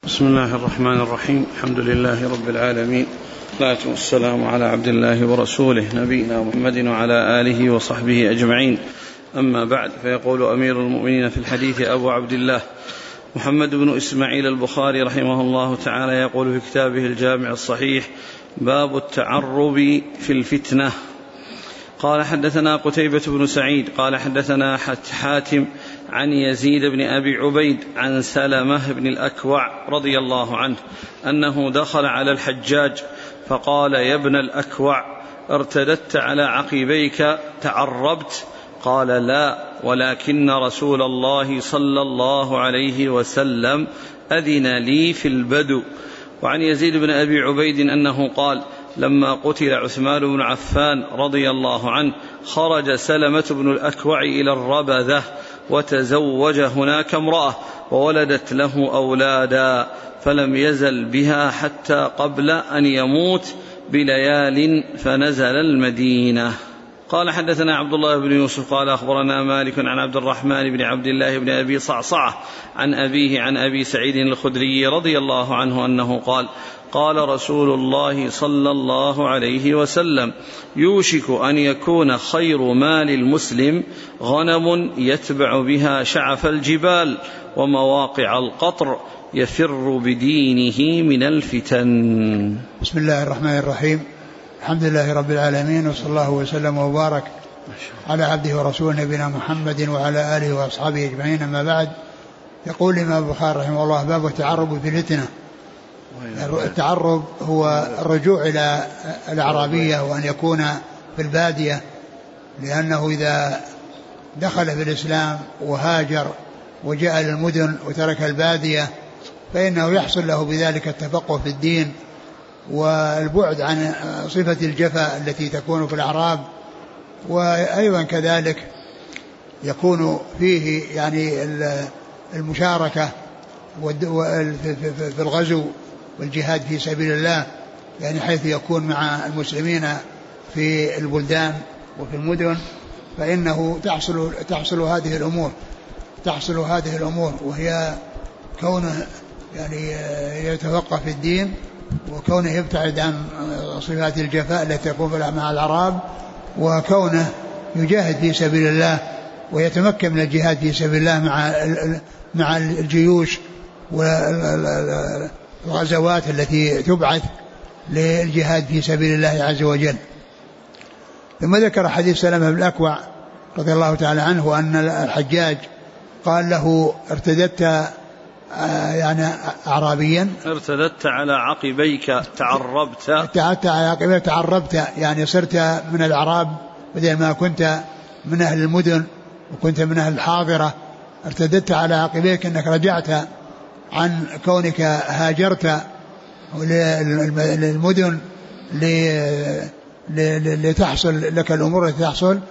بسم الله الرحمن الرحيم. الحمد لله رب العالمين، والصلاة والسلام على عبد الله ورسوله نبينا محمد وعلى آله وصحبه أجمعين. أما بعد، فيقول أمير المؤمنين في الحديث أبو عبد الله محمد بن إسماعيل البخاري رحمه الله تعالى يقول في كتابه الجامع الصحيح: باب التعرب في الفتنة. قال: حدثنا قتيبة بن سعيد قال حدثنا حاتم عن يزيد بن أبي عبيد عن سلمة بن الأكوع رضي الله عنه أنه دخل على الحجاج فقال: يا ابن الأكوع، ارتدت على عقبيك تعربت؟ قال: لا، ولكن رسول الله صلى الله عليه وسلم أذن لي في البدو. وعن يزيد بن أبي عبيد أنه قال: لما قتل عثمان بن عفان رضي الله عنه خرج سلمة بن الأكوع إلى الربذة وتزوج هناك امرأة وولدت له أولادا، فلم يزل بها حتى قبل أن يموت بليال فنزل المدينة. قال: حدثنا عبد الله بن يوسف قال أخبرنا مالك عن عبد الرحمن بن عبد الله بن أبي صعصعة عن أبيه عن أبي سعيد الخدري رضي الله عنه أنه قال: قال رسول الله صلى الله عليه وسلم: يوشك أن يكون خير مال المسلم غنم يتبع بها شعف الجبال ومواقع القطر يفر بدينه من الفتن. بسم الله الرحمن الرحيم. الحمد لله رب العالمين، وصلى الله وسلم وبارك على عبده ورسوله نبينا محمد وعلى آله وأصحابه أجمعين. أما بعد، يقول الإمام البخاري رحمه الله: باب التعرب في الفتنة. التعرب هو الرجوع إلى الأعرابية وأن يكون في البادية، لأنه إذا دخل في الإسلام وهاجر وجاء للمدن وترك البادية فإنه يحصل له بذلك التفقه في الدين والبعد عن صفة الجفا التي تكون في الأعراب، وأيضا كذلك يكون فيه يعني المشاركة في الغزو والجهاد في سبيل الله، يعني حيث يكون مع المسلمين في البلدان وفي المدن، فإنه تحصل هذه الأمور وهي كونه يعني يتفقه في الدين، وكونه يبتعد عن صفات الجفاء التي تكون مع الأعراب، وكونه يجاهد في سبيل الله ويتمكن من الجهاد في سبيل الله مع الجيوش والغزوات التي تبعث للجهاد في سبيل الله عز وجل. ثم ذكر حديث سلمة بن الأكوع رضي الله تعالى عنه أن الحجاج قال له: ارتدت يعني أعرابيا، ارتدت على عقبيك تعربت، ارتدت على عقبيك تعربت، يعني صرت من الأعراب بدل ما كنت من أهل المدن وكنت من أهل الحاضرة. ارتدت على عقبيك أنك رجعت عن كونك هاجرت للمدن لتحصل لك الأمور التي تحصل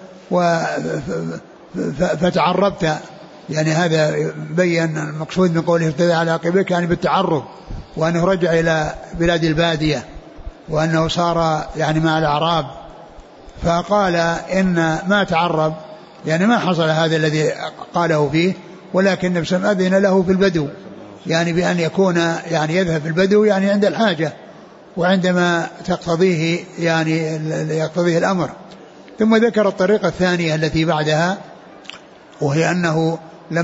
فتعربت. يعني هذا بيّن المقصود من قوله ارتدى على عقبيك يعني بالتعرب، وأنه رجع إلى بلاد البادية وأنه صار يعني مع الأعراب. فقال إن ما تعرب يعني ما حصل هذا الذي قاله فيه، ولكن النبي صلى الله عليه وسلم أذن له في البدو، يعني بأن يكون يعني يذهب في البدو يعني عند الحاجة وعندما تقتضيه يعني يقتضيه الأمر. ثم ذكر الطريقة الثانية التي بعدها، وهي أنه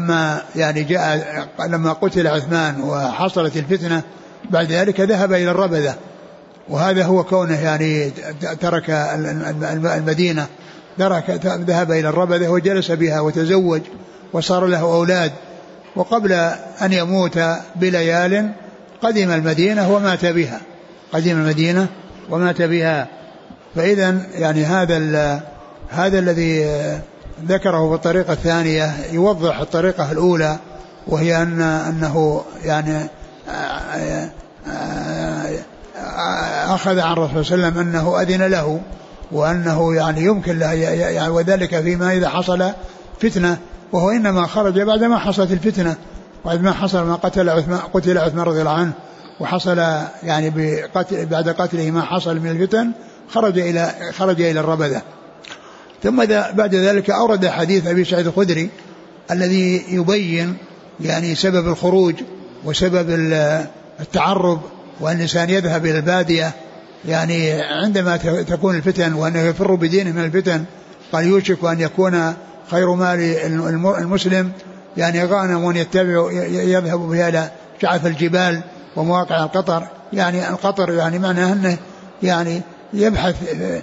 لما قتل عثمان وحصلت الفتنة بعد ذلك ذهب إلى الربذة، وهذا هو كونه يعني ترك المدينة، ذهب إلى الربذة وجلس بها وتزوج وصار له أولاد، وقبل أن يموت بليال قدم المدينة ومات بها. فإذا يعني هذا الذي ذكره بالطريقة الثانية يوضح الطريقة الأولى، وهي أنه يعني أخذ عن الرسول صلى الله عليه وسلم أنه أذن له، وأنه يعني يمكن له يعني وذلك فيما إذا حصل فتنة، وهو إنما خرج بعد ما حصلت الفتنة، بعد ما حصل ما قتل عثمان رضي الله عنه، وحصل يعني بعد قتله ما حصل من الفتن، خرج إلى الربذة. ثم بعد ذلك أورد حديث أبي سعيد الخدري الذي يبين يعني سبب الخروج وسبب التعرب، وأن الإنسان يذهب إلى البادية يعني عندما تكون الفتن، وأنه يفر بدينه من الفتن. قال يوشك أن يكون خير مال المسلم يعني غانم يتبع يذهب بها إلى شعث الجبال ومواقع القطر. يعني القطر يعني معناه أنه يعني يبحث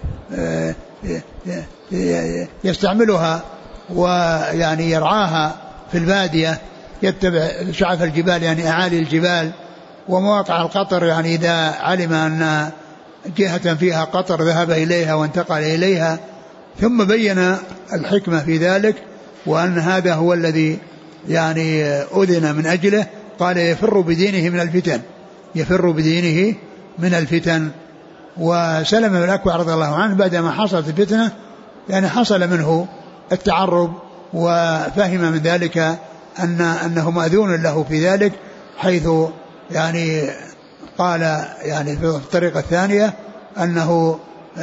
يستعملها ويعني يرعاها في البادية، يتبع شعث الجبال يعني أعالي الجبال ومواقع القطر، يعني إذا علم أن جهة فيها قطر ذهب إليها وانتقل إليها. ثم بين الحكمة في ذلك، وأن هذا هو الذي يعني أذن من أجله. قال يفر بدينه من الفتن، يفر بدينه من الفتن. وسلم بن الأكوع رضي الله عنه بعدما حصلت الفتنة يعني حصل منه التعرب، وفهم من ذلك أنه مأذون له في ذلك، حيث يعني قال يعني في الطريقة الثانية أنه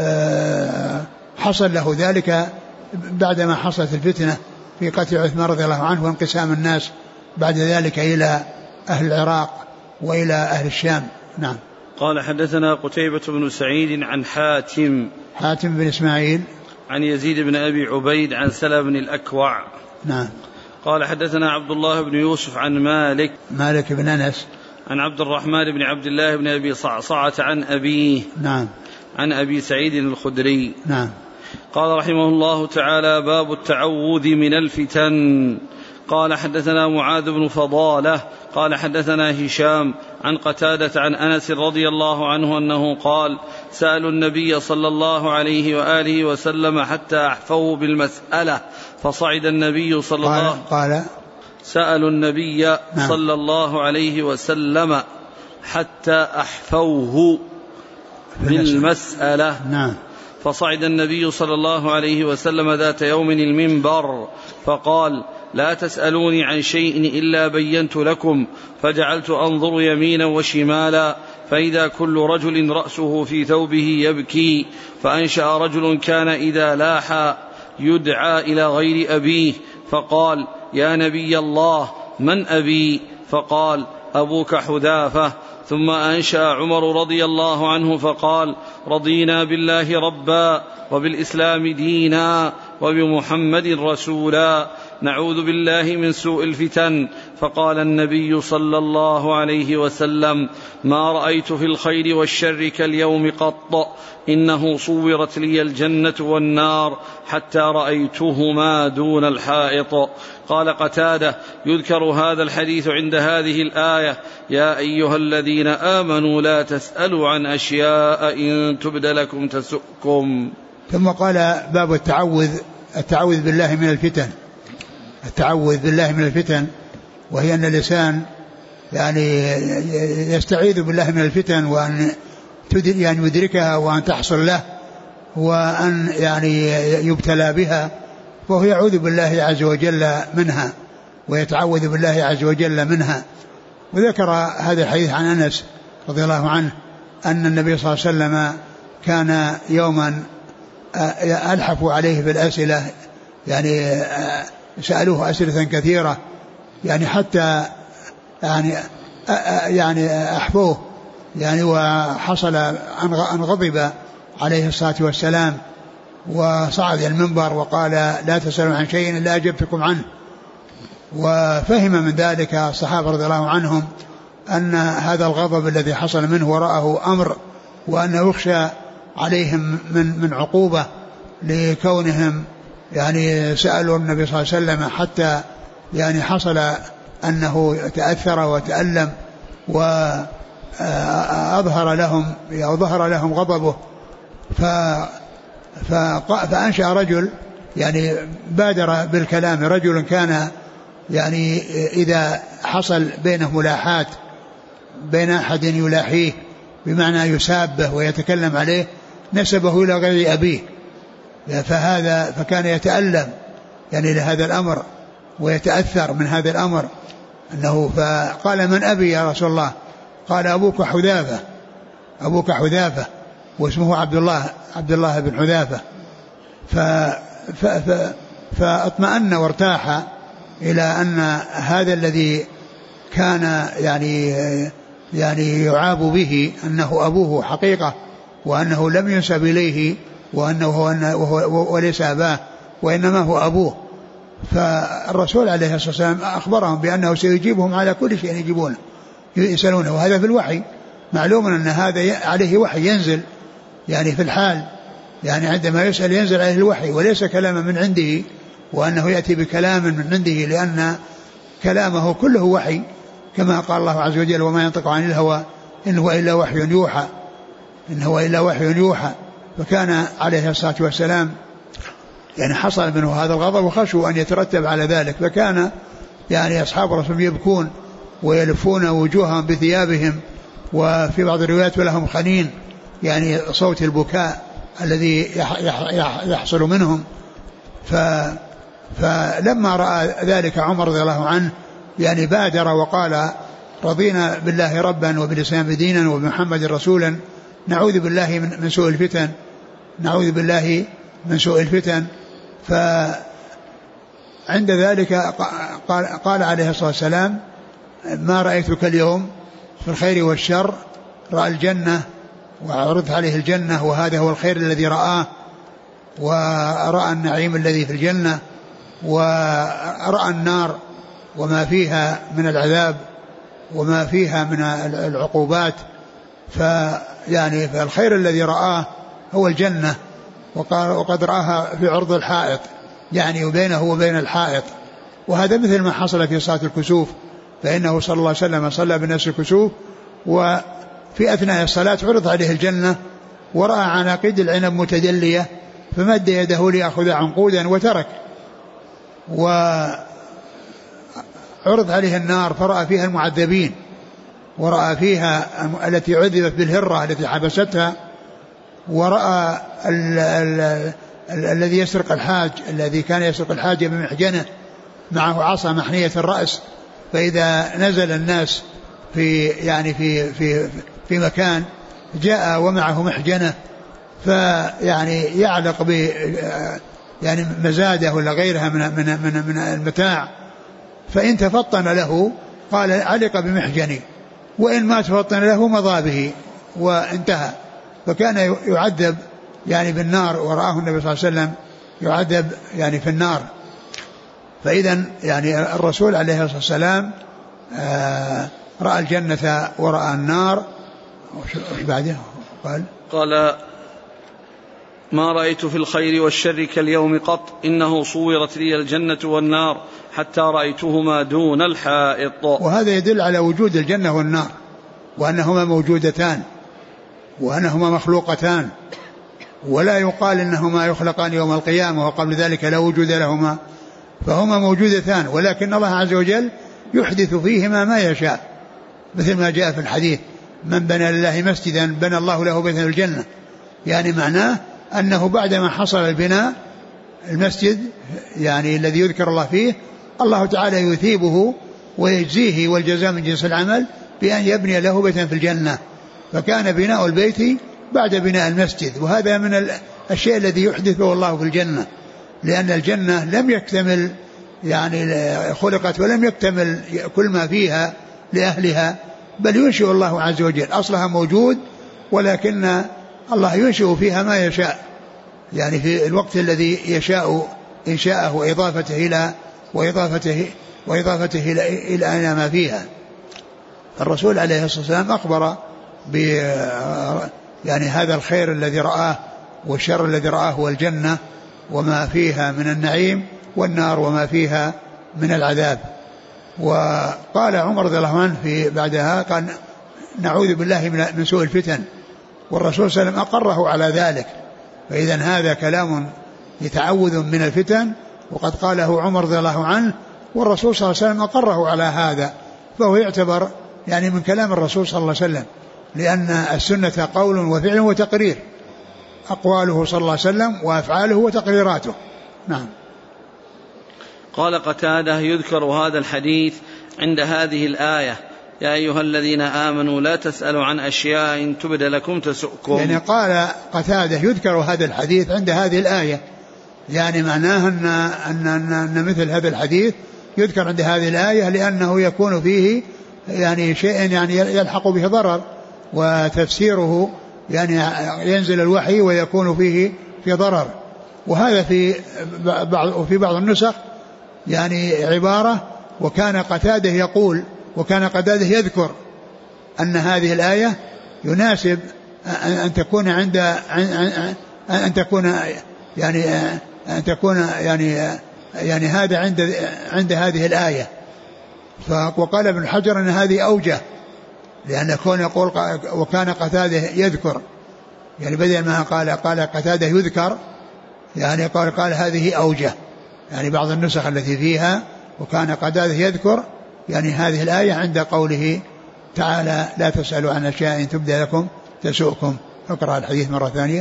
حصل له ذلك بعدما حصلت الفتنة في قتل عثمان رضي الله عنه وانقسام الناس بعد ذلك إلى أهل العراق وإلى أهل الشام. نعم. قال حدثنا قتيبة بن سعيد عن حاتم بن إسماعيل عن يزيد بن أبي عبيد عن سلمة بن الأكوع. نعم. قال حدثنا عبد الله بن يوسف عن مالك بن أنس عن عبد الرحمن بن عبد الله بن أبي صعصعة عن أبيه نعم عن أبي سعيد الخدري. نعم. قال رحمه الله تعالى: باب التعوذ من الفتن. قال حدثنا معاذ بن فضالة قال حدثنا هشام عن قتادة عن أنس رضي الله عنه أنه قال: سألوا النبي صلى الله عليه وآله وسلم حتى أحفوا بالمسألة، فصعد النبي صلى الله قال سألوا النبي صلى الله عليه وسلم حتى أحفوه بالمسألة. نعم. فصعد النبي صلى الله عليه وسلم ذات يوم المنبر فقال: لا تسألوني عن شيء إلا بينت لكم. فجعلت أنظر يمينا وشمالا، فإذا كل رجل رأسه في ثوبه يبكي. فأنشأ رجل كان إذا لاح يدعى إلى غير أبيه، فقال: يا نبي الله، من أبي؟ فقال: أبوك حذافة. ثم أنشأ عمر رضي الله عنه فقال: رضينا بالله ربا وبالإسلام دينا وبمحمد رسولا، نعوذ بالله من سوء الفتن. فقال النبي صلى الله عليه وسلم: ما رأيت في الخير والشر كاليوم قط، إنه صورت لي الجنة والنار حتى رأيتهما دون الحائط. قال قتادة: يذكر هذا الحديث عند هذه الآية: يا أيها الذين آمنوا لا تسألوا عن أشياء إن تبد لكم تسؤكم. ثم قال: باب التعوذ بالله من الفتن. التعوذ بالله من الفتن، وهي أن الإنسان يعني يستعيذ بالله من الفتن، وأن يعني يدركها وأن تحصل له، وأن يعني يبتلى بها، وهو يعوذ بالله عز وجل منها ويتعوذ بالله عز وجل منها. وذكر هذا الحديث عن أنس رضي الله عنه أن النبي صلى الله عليه وسلم كان يوما ألحفوا عليه بالأسئلة، يعني سألوه أسئلة كثيرة، يعني حتى يعني أحفوه، يعني وحصل أن غضب عليه الصلاة والسلام، وصعد المنبر وقال: لا تسألوا عن شيء إلا أجبتكم عنه. وفهم من ذلك الصحابة رضي الله عنهم أن هذا الغضب الذي حصل منه وراءه أمر، وأنه يخشى عليهم من عقوبة لكونهم يعني سألوا النبي صلى الله عليه وسلم، حتى يعني حصل أنه تأثر وتألم وأظهر لهم غضبه. فأنشأ رجل يعني بادر بالكلام، رجل كان يعني إذا حصل بينه ملاحات بين أحد يلاحيه بمعنى يسابه ويتكلم عليه نسبه إلى غير أبيه، فكان يتألم يعني لهذا الأمر ويتأثر من هذا الأمر أنه. فقال: من أبي يا رسول الله؟ قال: أبوك حذافة واسمه عبد الله بن حذافة. فاطمأن وارتاح إلى أن هذا الذي كان يعني يعني يعاب به أنه أبوه حقيقة، وأنه لم ينسب إليه، وليس أباه وإنما هو أبوه. فالرسول عليه الصلاة والسلام أخبرهم بأنه سيجيبهم على كل شيء يسألونه، وهذا في الوحي. معلوم أن هذا عليه وحي ينزل يعني في الحال، يعني عندما يسأل ينزل عليه الوحي وليس كلاما من عنده، وأنه يأتي بكلام من عنده، لأن كلامه كله وحي، كما قال الله عز وجل: وما ينطق عن الهوى إن هو إلا وحي يوحى، إن هو إلا وحي يوحى. فكان عليه الصلاة والسلام يعني حصل منه هذا الغضب وخشوا أن يترتب على ذلك، فكان يعني أصحاب الرسول يبكون ويلفون وجوههم بثيابهم، وفي بعض الروايات ولهم خنين، يعني صوت البكاء الذي يحصل منهم. فلما رأى ذلك عمر رضي الله عنه يعني بادر وقال: رضينا بالله ربا وبالإسلام دينا وبمحمد رسولا، نعوذ بالله من سوء الفتن، نعوذ بالله من سوء الفتن. فعند ذلك قال عليه الصلاة والسلام: ما رأيتك اليوم في الخير والشر. رأى الجنة وعرضت عليه الجنة، وهذا هو الخير الذي رآه، ورأى النعيم الذي في الجنة، ورأى النار وما فيها من العذاب وما فيها من العقوبات. فالخير الذي رآه هو الجنة، وقد رآها في عرض الحائط، يعني بينه وبين الحائط. وهذا مثل ما حصل في صلاة الكسوف، فإنه صلى الله عليه وسلم صلى بالناس الكسوف، وفي أثناء الصلاة عرض عليه الجنة، ورأى عناقيد العنب متدلية، فمد يده ليأخذ عنقودا وترك. وعرض عليه النار فرأى فيها المعذبين، ورأى فيها التي عذبت بالهرة التي حبستها، ورأى الذي يسرق الحاج، الذي كان يسرق الحاج بمحجنه معه عصا محنية الرأس، فإذا نزل الناس في مكان جاء ومعه محجنة، فيعني يعلق يعني مزاده ولا غيرها من المتاع، فإن تفطن له قال علق بمحجني، وإن ما تفطن له مضى به وانتهى. فكان يعذب يعني بالنار، ورآه النبي صلى الله عليه وسلم يعذب يعني في النار. فإذا يعني الرسول عليه الصلاة والسلام رأى الجنة ورأى النار. وش بعده؟ قال: ما رأيت في الخير والشر كاليوم قط، إنه صورت لي الجنة والنار حتى رأيتهما دون الحائط. وهذا يدل على وجود الجنة والنار، وأنهما موجودتان، وأنهما مخلوقتان، ولا يقال إنهما يخلقان يوم القيامة وقبل ذلك لا وجود لهما، فهما موجودتان، ولكن الله عز وجل يحدث فيهما ما يشاء، مثل ما جاء في الحديث: من بنى لله مسجدا بنى الله له بيتا في الجنة. يعني معناه أنه بعدما حصل البناء المسجد يعني الذي يذكر الله فيه، الله تعالى يثيبه ويجزيه، والجزاء من جنس العمل، بأن يبني له بيتا في الجنة. فكان بناء البيت بعد بناء المسجد، وهذا من الشيء الذي يحدثه الله في الجنة، لأن الجنة لم يكتمل يعني خلقت ولم يكتمل كل ما فيها لأهلها، بل ينشئ الله عز وجل، أصلها موجود، ولكن الله ينشئ فيها ما يشاء، يعني في الوقت الذي يشاء إنشاءه وإضافته إلى ما فيها. الرسول عليه الصلاة والسلام أخبر يعني هذا الخير الذي رآه والشر الذي رآه هو الجنة وما فيها من النعيم، والنار وما فيها من العذاب. وقال عمر رضي الله عنه في بعدها قال: نعوذ بالله من سوء الفتن، والرسول صلى الله عليه وسلم أقره على ذلك. فإذا هذا كلام يتعوذ من الفتن، وقد قاله عمر رضي الله عنه، والرسول صلى الله عليه وسلم أقره على هذا، فهو يعتبر يعني من كلام الرسول صلى الله عليه وسلم، لأن السنة قول وفعل وتقرير، أقواله صلى الله عليه وسلم وأفعاله وتقريراته. نعم. قال قتادة: يذكر هذا الحديث عند هذه الآية: يا أيها الذين آمنوا لا تسألوا عن أشياء إن تبد لكم تسؤكم. يعني قال قتادة: يذكر هذا الحديث عند هذه الآية، يعني معناه أن مثل هذا الحديث يذكر عند هذه الآية، لأنه يكون فيه يعني شيء يعني يلحق به ضرر، وتفسيره يعني ينزل الوحي ويكون فيه في ضرر. وهذا في بعض النسخ يعني عبارة وكان قتادة يقول، وكان قتادة يذكر أن هذه الآية يناسب أن تكون يعني هذا عند هذه الآية. وقال ابن حجر أن هذه أوجه، لأن كون يقول وكان قتادة يذكر، يعني بدل ما قال قتادة يذكر، يعني قال هذه أوجه، يعني بعض النسخ التي فيها وكان قتادة يذكر يعني هذه الآية عند قوله تعالى لا تسألوا عن أشياء إن تبدى لكم تسؤكم. اقرأ الحديث مرة ثانية.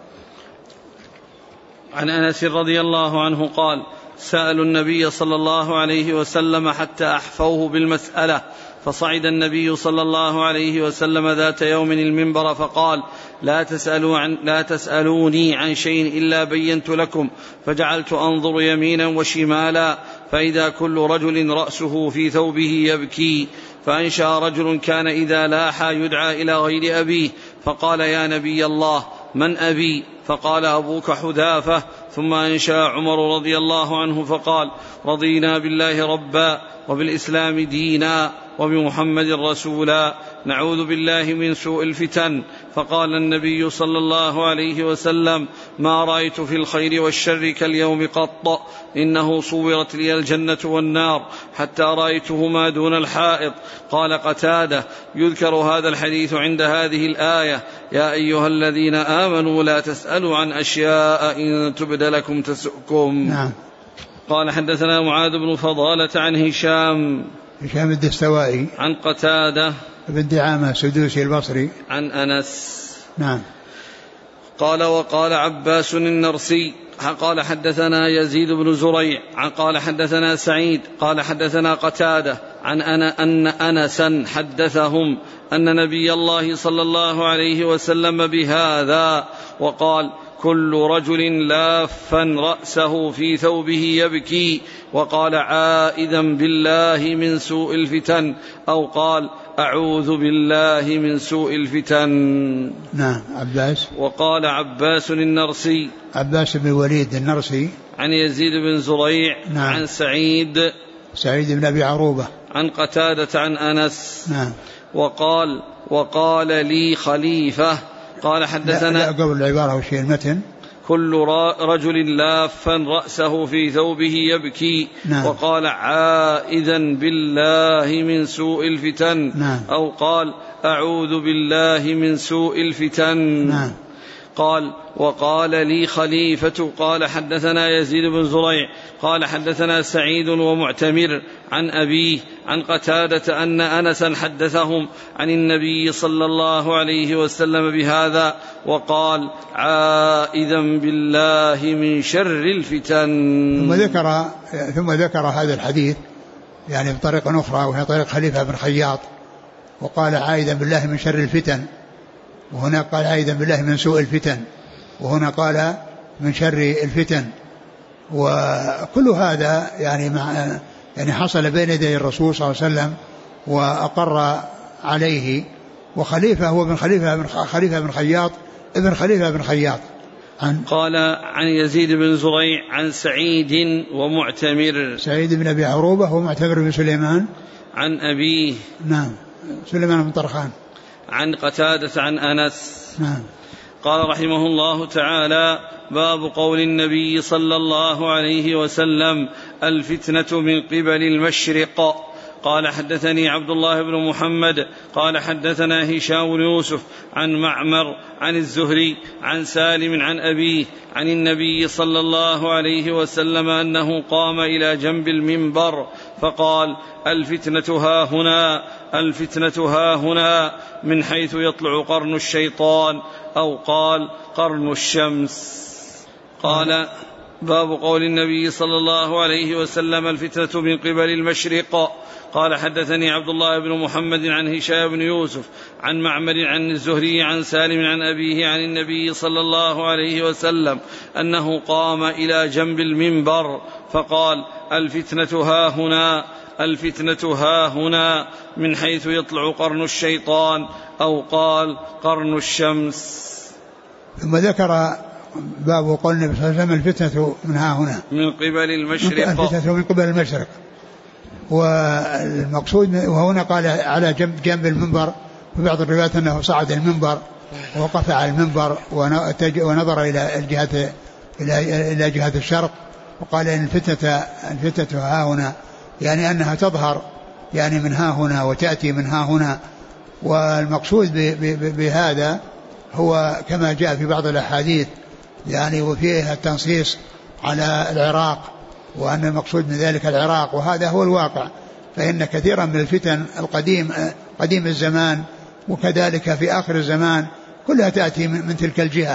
عن أنس رضي الله عنه قال سألوا النبي صلى الله عليه وسلم حتى أحفوه بالمسألة، فصعد النبي صلى الله عليه وسلم ذات يوم المنبر فقال لا تسألوني عن شيء إلا بينت لكم، فجعلت أنظر يمينا وشمالا فإذا كل رجل رأسه في ثوبه يبكي، فأنشأ رجل كان إذا لاح يدعى إلى غير أبيه فقال يا نبي الله من أبي؟ فقال أبوك حذافة. ثم أنشأ عمر رضي الله عنه فقال رضينا بالله ربا وبالإسلام دينا وبمحمد رسولا نعوذ بالله من سوء الفتن. فقال النبي صلى الله عليه وسلم ما رأيت في الخير والشر كاليوم قط، إنه صورت لي الجنة والنار حتى رأيتهما دون الحائط. قال قتادة يذكر هذا الحديث عند هذه الآية يا أيها الذين آمنوا لا تسألوا عن أشياء إن تبد لكم تسؤكم. نعم. قال حدثنا معاذ بن فضالة عن هشام الدستوائي عن قتادة بن دعامة السدوسي البصري عن أنس. نعم. قال وقال عباس النرسي قال حدثنا يزيد بن زريع قال حدثنا سعيد قال حدثنا قتادة أن أنسا حدثهم أن نبي الله صلى الله عليه وسلم بهذا وقال كل رجل لافا رأسه في ثوبه يبكي، وقال عائذا بالله من سوء الفتن، أو قال أعوذ بالله من سوء الفتن. نعم. عباس. وقال عباس النرسي عباس بن الوليد النرسي عن يزيد بن زريع. نعم. عن سعيد بن أبي عروبة عن قتادة عن أنس. نعم. وقال لي خليفة قال حدثنا لا قبل العبارة وشيء المتن كل رجل لافا رأسه في ثوبه يبكي. نعم. وقال عائذا بالله من سوء الفتن. نعم. أو قال أعوذ بالله من سوء الفتن. نعم. قال وقال لي خليفة قال حدثنا يزيد بن زريع قال حدثنا سعيد ومعتمر عن أبيه عن قتادة أن أنسا حدثهم عن النبي صلى الله عليه وسلم بهذا وقال عائذا بالله من شر الفتن. ثم ذكر هذا الحديث يعني بطريقة أخرى وهي طريق خليفة بن خياط، وقال عائذا بالله من شر الفتن، وهنا قال عائذا بالله من سوء الفتن، وهنا قال من شر الفتن. وكل هذا يعني حصل بين يدي الرسول صلى الله عليه وسلم وأقر عليه. وخليفة هو ابن خليفة بن خياط ابن خليفة بن خياط. قال عن يزيد بن زريع عن سعيد ومعتمر. سعيد بن أبي عروبة ومعتمر بن سليمان عن أبيه. نعم. سليمان بن طرخان. عن قتادة عن أنس. نعم. قال رحمه الله تعالى باب قول النبي صلى الله عليه وسلم الفتنة من قبل المشرق. قال حدثني عبد الله بن محمد قال حدثنا هشام بن يوسف عن معمر عن الزهري عن سالم عن أبيه عن النبي صلى الله عليه وسلم أنه قام إلى جنب المنبر فقال الفتنة ها هنا الفتنة ها هنا من حيث يطلع قرن الشيطان، أو قال قرن الشمس. قال باب قول النبي صلى الله عليه وسلم الفتنة من قبل المشرق. قال حدثني عبد الله بن محمد عن هشام بن يوسف عن معمر عن الزهري عن سالم عن أبيه عن النبي صلى الله عليه وسلم أنه قام إلى جنب المنبر فقال الفتنة ها هنا الفتنة ها هنا من حيث يطلع قرن الشيطان أو قال قرن الشمس. ثم ذكر باب قول النبي صلى الله عليه وسلم الفتنة من ها هنا من قبل المشرق، الفتنة من قبل المشرق. والمقصود وهنا قال على جنب المنبر، في بعض الروايات أنه صعد المنبر ووقف على المنبر ونظر إلى جهة الشرق، وقال إن الفتنة ها هنا، يعني أنها تظهر يعني من ها هنا وتأتي من ها هنا. والمقصود بهذا هو كما جاء في بعض الأحاديث يعني وفيها التنصيص على العراق، وأن المقصود من ذلك العراق، وهذا هو الواقع. فإن كثيرا من الفتن قديم الزمان وكذلك في آخر الزمان كلها تأتي من تلك الجهة.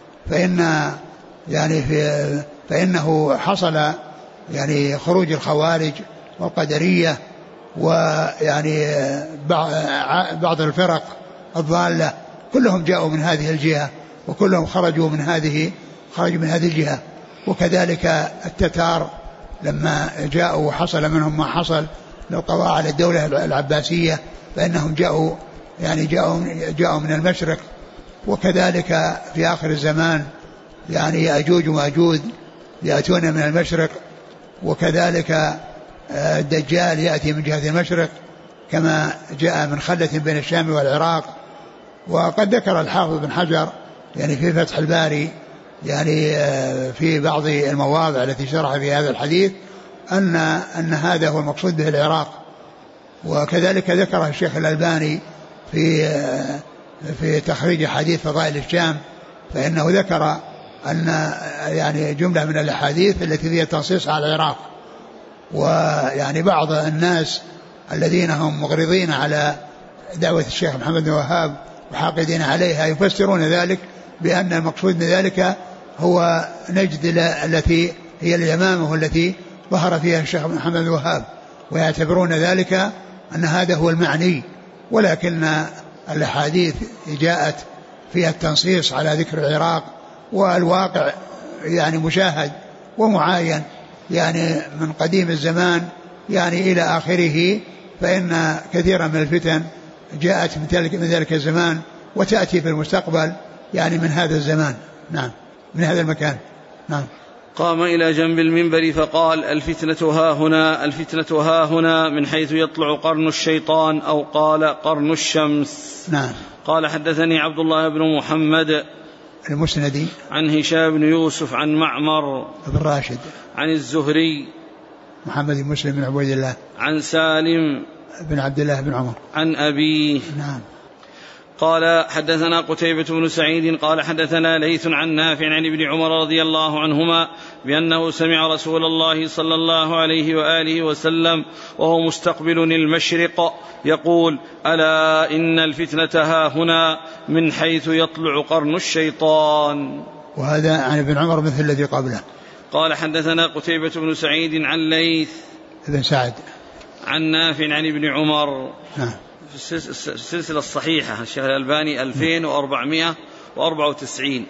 فإنه حصل يعني خروج الخوارج والقدرية ويعني بعض الفرق الضالة، كلهم جاءوا من هذه الجهة وكلهم خرجوا من هذه الجهة. وكذلك التتار لما جاءوا وحصل منهم ما حصل للقضاء على الدولة العباسية، فإنهم جاءوا من المشرق. وكذلك في آخر الزمان يعني يأجوج ومأجوج يأتون من المشرق، وكذلك الدجال يأتي من جهة المشرق كما جاء من خلة بين الشام والعراق. وقد ذكر الحافظ بن حجر يعني في فتح الباري يعني في بعض المواضع التي شرح في هذا الحديث أن هذا هو المقصود به العراق. وكذلك ذكره الشيخ الألباني في تخريج حديث فضائل الشام، فإنه ذكر أن يعني جملة من الأحاديث التي فيها تنصيص على العراق. ويعني بعض الناس الذين هم مغرضين على دعوة الشيخ محمد بن وهاب وحاقدين عليها يفسرون ذلك بأن المقصود من ذلك هو نجد التي هي اليمامة والتي ظهر فيها الشيخ محمد بن وهاب، ويعتبرون ذلك أن هذا هو المعني. ولكن الأحاديث جاءت فيها التنصيص على ذكر العراق، والواقع يعني مشاهد ومعاين يعني من قديم الزمان يعني إلى آخره. فإن كثيرا من الفتن جاءت من ذلك الزمان وتأتي في المستقبل يعني من هذا الزمان. نعم، من هذا المكان. نعم. قام إلى جنب المنبر فقال الفتنة ها هنا، الفتنة ها هنا من حيث يطلع قرن الشيطان أو قال قرن الشمس. نعم. قال حدثني عبد الله بن محمد المسندي عن هشام بن يوسف عن معمر بن راشد عن الزهري محمد بن مسلم بن عبيد الله عن سالم بن عبد الله بن عمر عن أبيه. نعم. قال حدثنا قتيبة بن سعيد قال حدثنا ليث عن نافع عن ابن عمر رضي الله عنهما بأنه سمع رسول الله صلى الله عليه وآله وسلم وهو مستقبل المشرق يقول ألا إن الفتنة ها هنا من حيث يطلع قرن الشيطان. وهذا عن ابن عمر مثل الذي قبله. قال حدثنا قتيبة بن سعيد عن ليث بن سعد عن نافع عن ابن عمر. نعم. في السلسلة الصحيحة الشيخ الألباني 2494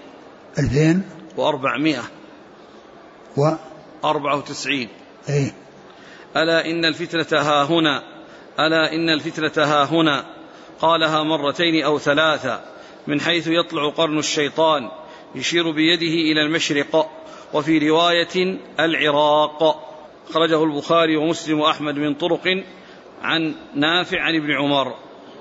2494 أي. ألا إن الفتنة ها هنا، ألا إن الفتنة ها هنا، قالها مرتين أو ثلاثة من حيث يطلع قرن الشيطان، يشير بيده إلى المشرق، وفي رواية العراق. خرجه البخاري ومسلم وأحمد من طرق عن نافع عن ابن عمر.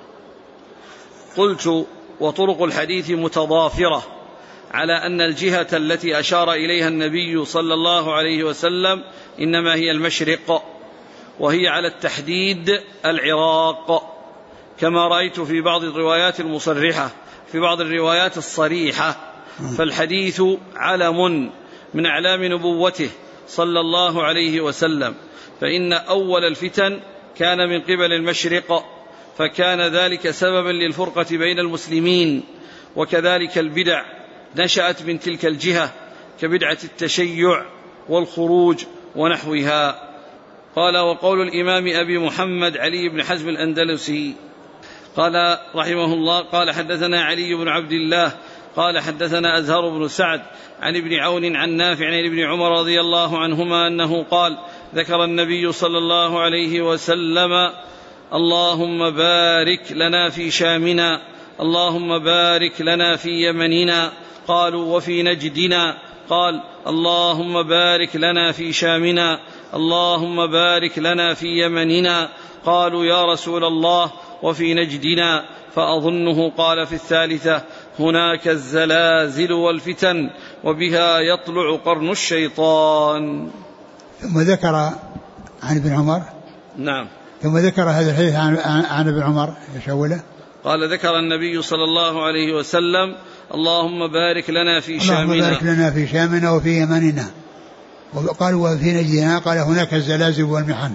قلت وطرق الحديث متضافرة على أن الجهة التي أشار إليها النبي صلى الله عليه وسلم إنما هي المشرق، وهي على التحديد العراق، كما رأيت في بعض الروايات المصرحة في بعض الروايات الصريحة. فالحديث علم من أعلام نبوته صلى الله عليه وسلم، فإن أول الفتن كان من قبل المشرق، فكان ذلك سببا للفرقة بين المسلمين. وكذلك البدع نشأت من تلك الجهة كبدعة التشيع والخروج ونحوها. قال وقول الإمام أبي محمد علي بن حزم الأندلسي قال رحمه الله قال حدثنا علي بن عبد الله قال حدثنا أزهر بن سعد عن ابن عون عن نافع عن ابن عمر رضي الله عنهما أنه قال ذكر النبي صلى الله عليه وسلم اللهم بارك لنا في شامنا اللهم بارك لنا في يمننا قالوا وفي نجدنا قال اللهم بارك لنا في شامنا اللهم بارك لنا في يمننا قالوا يا رسول الله وفي نجدنا فأظنه قال في الثالثة هناك الزلازل والفتن وبها يطلع قرن الشيطان. ثم ذكر عن ابن عمر نعم ثم ذكر هذا الحديث عن ابن عمر يشوله قال ذكر النبي صلى الله عليه وسلم اللهم بارك لنا في شامنا اللهم بارك لنا في شامنا وفي يمننا وقال وفي نجدنا قال هناك الزلازل والمحن.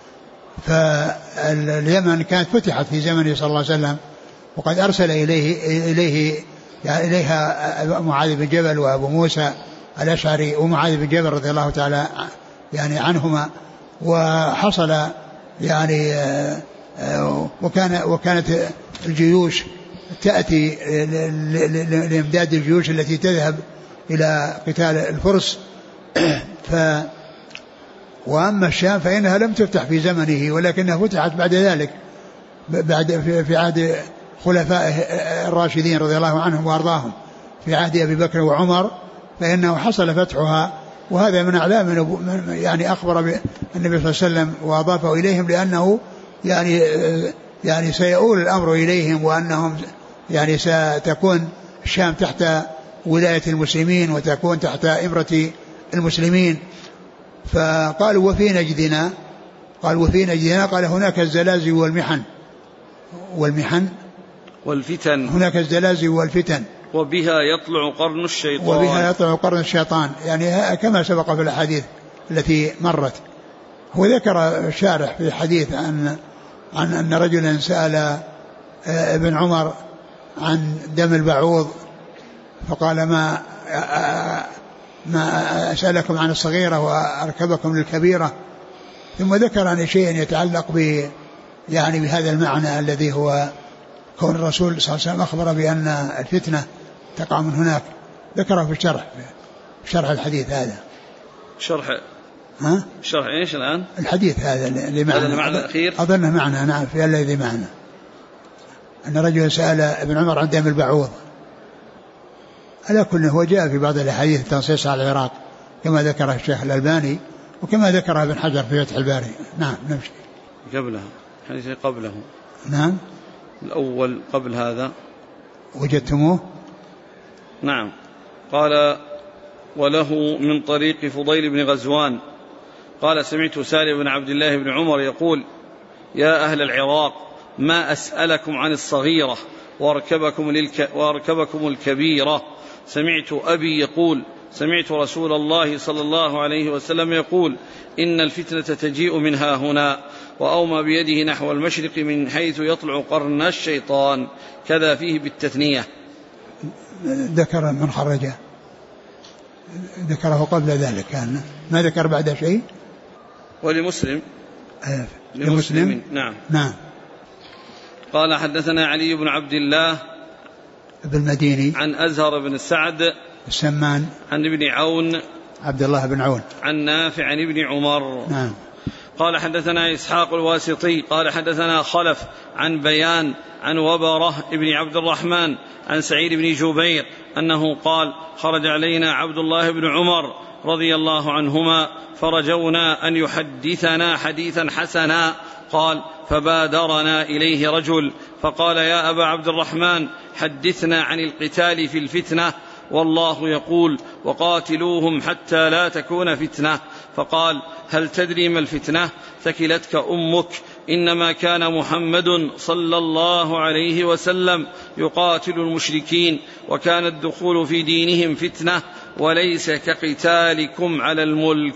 فاليمن كانت فتحت في زمنه صلى الله عليه وسلم وقد أرسل إليها معاذ بن جبل وأبو موسى الأشعري ومعاذ بن جبل رضي الله تعالى يعني عنهما وحصل يعني وكانت الجيوش تأتي لإمداد الجيوش التي تذهب إلى قتال الفرس وأما الشام فإنها لم تفتح في زمنه ولكنها فتحت بعد ذلك في عهد خلفائه الراشدين رضي الله عنهم وأرضاهم في عهد أبي بكر وعمر فإنه حصل فتحها. وهذا من أعلام يعني أخبر النبي صلى الله عليه وسلم وأضافه إليهم لأنه يعني سيؤول الأمر إليهم وأنهم يعني ستكون الشام تحت ولاية المسلمين وتكون تحت إمرة المسلمين. فقالوا وفي نجدنا قال هناك الزلازل والمحن والفتن هناك الزلازل والفتن وبها يطلع قرن الشيطان يعني كما سبق في الأحاديث التي مرت. هو ذكر الشارح في حديث عن أن رجلا سأل ابن عمر عن دم البعوض فقال ما أسألكم عن الصغيرة وأركبكم للكبيرة. ثم ذكر عن شيء يتعلق يعني بهذا المعنى الذي هو كون الرسول صلى الله عليه وسلم أخبر بأن الفتنة تقع من هناك. ذكره في شرح الحديث هذا. شرح إيش الآن؟ الحديث هذا اللي معنا المعنى الأخير أظنه معنا نعم في الذي معنا أن رجل سأل ابن عمر عن دم البعوض. على كل هو جاء في بعض الأحاديث التنصيص على العراق كما ذكره الشيخ الألباني وكما ذكره ابن حجر في فتح الباري. نعم نمشي قبله نعم الأول قبل هذا وجدتموه. نعم قال وله من طريق فضيل بن غزوان قال سمعت سالم بن عبد الله بن عمر يقول يا أهل العراق ما أسألكم عن الصغيرة وأركبكم الكبيرة. سمعت أبي يقول سمعت رسول الله صلى الله عليه وسلم يقول إن الفتنة تجيء من ها هنا وأومى بيده نحو المشرق من حيث يطلع قرن الشيطان كذا فيه بالتثنية. ذكر من خرجه ذكره قبل ذلك كان ما ذكر بعد شيء. ولمسلم نعم قال حدثنا علي بن عبد الله بن المديني عن أزهر بن سعد السمان عن ابن عون عبد الله بن عون عن نافع عن ابن عمر. نعم قال حدثنا إسحاق الواسطي قال حدثنا خلف عن بيان عن وبره ابن عبد الرحمن عن سعيد بن جبير أنه قال خرج علينا عبد الله بن عمر رضي الله عنهما فرجونا أن يحدثنا حديثا حسنا. قال فبادرنا إليه رجل فقال يا أبا عبد الرحمن حدثنا عن القتال في الفتنة والله يقول وقاتلوهم حتى لا تكون فتنة. فقال هل تدري ما الفتنة؟ ثكلتك أمك إنما كان محمد صلى الله عليه وسلم يقاتل المشركين وكان الدخول في دينهم فتنة وليس كقتالكم على الملك.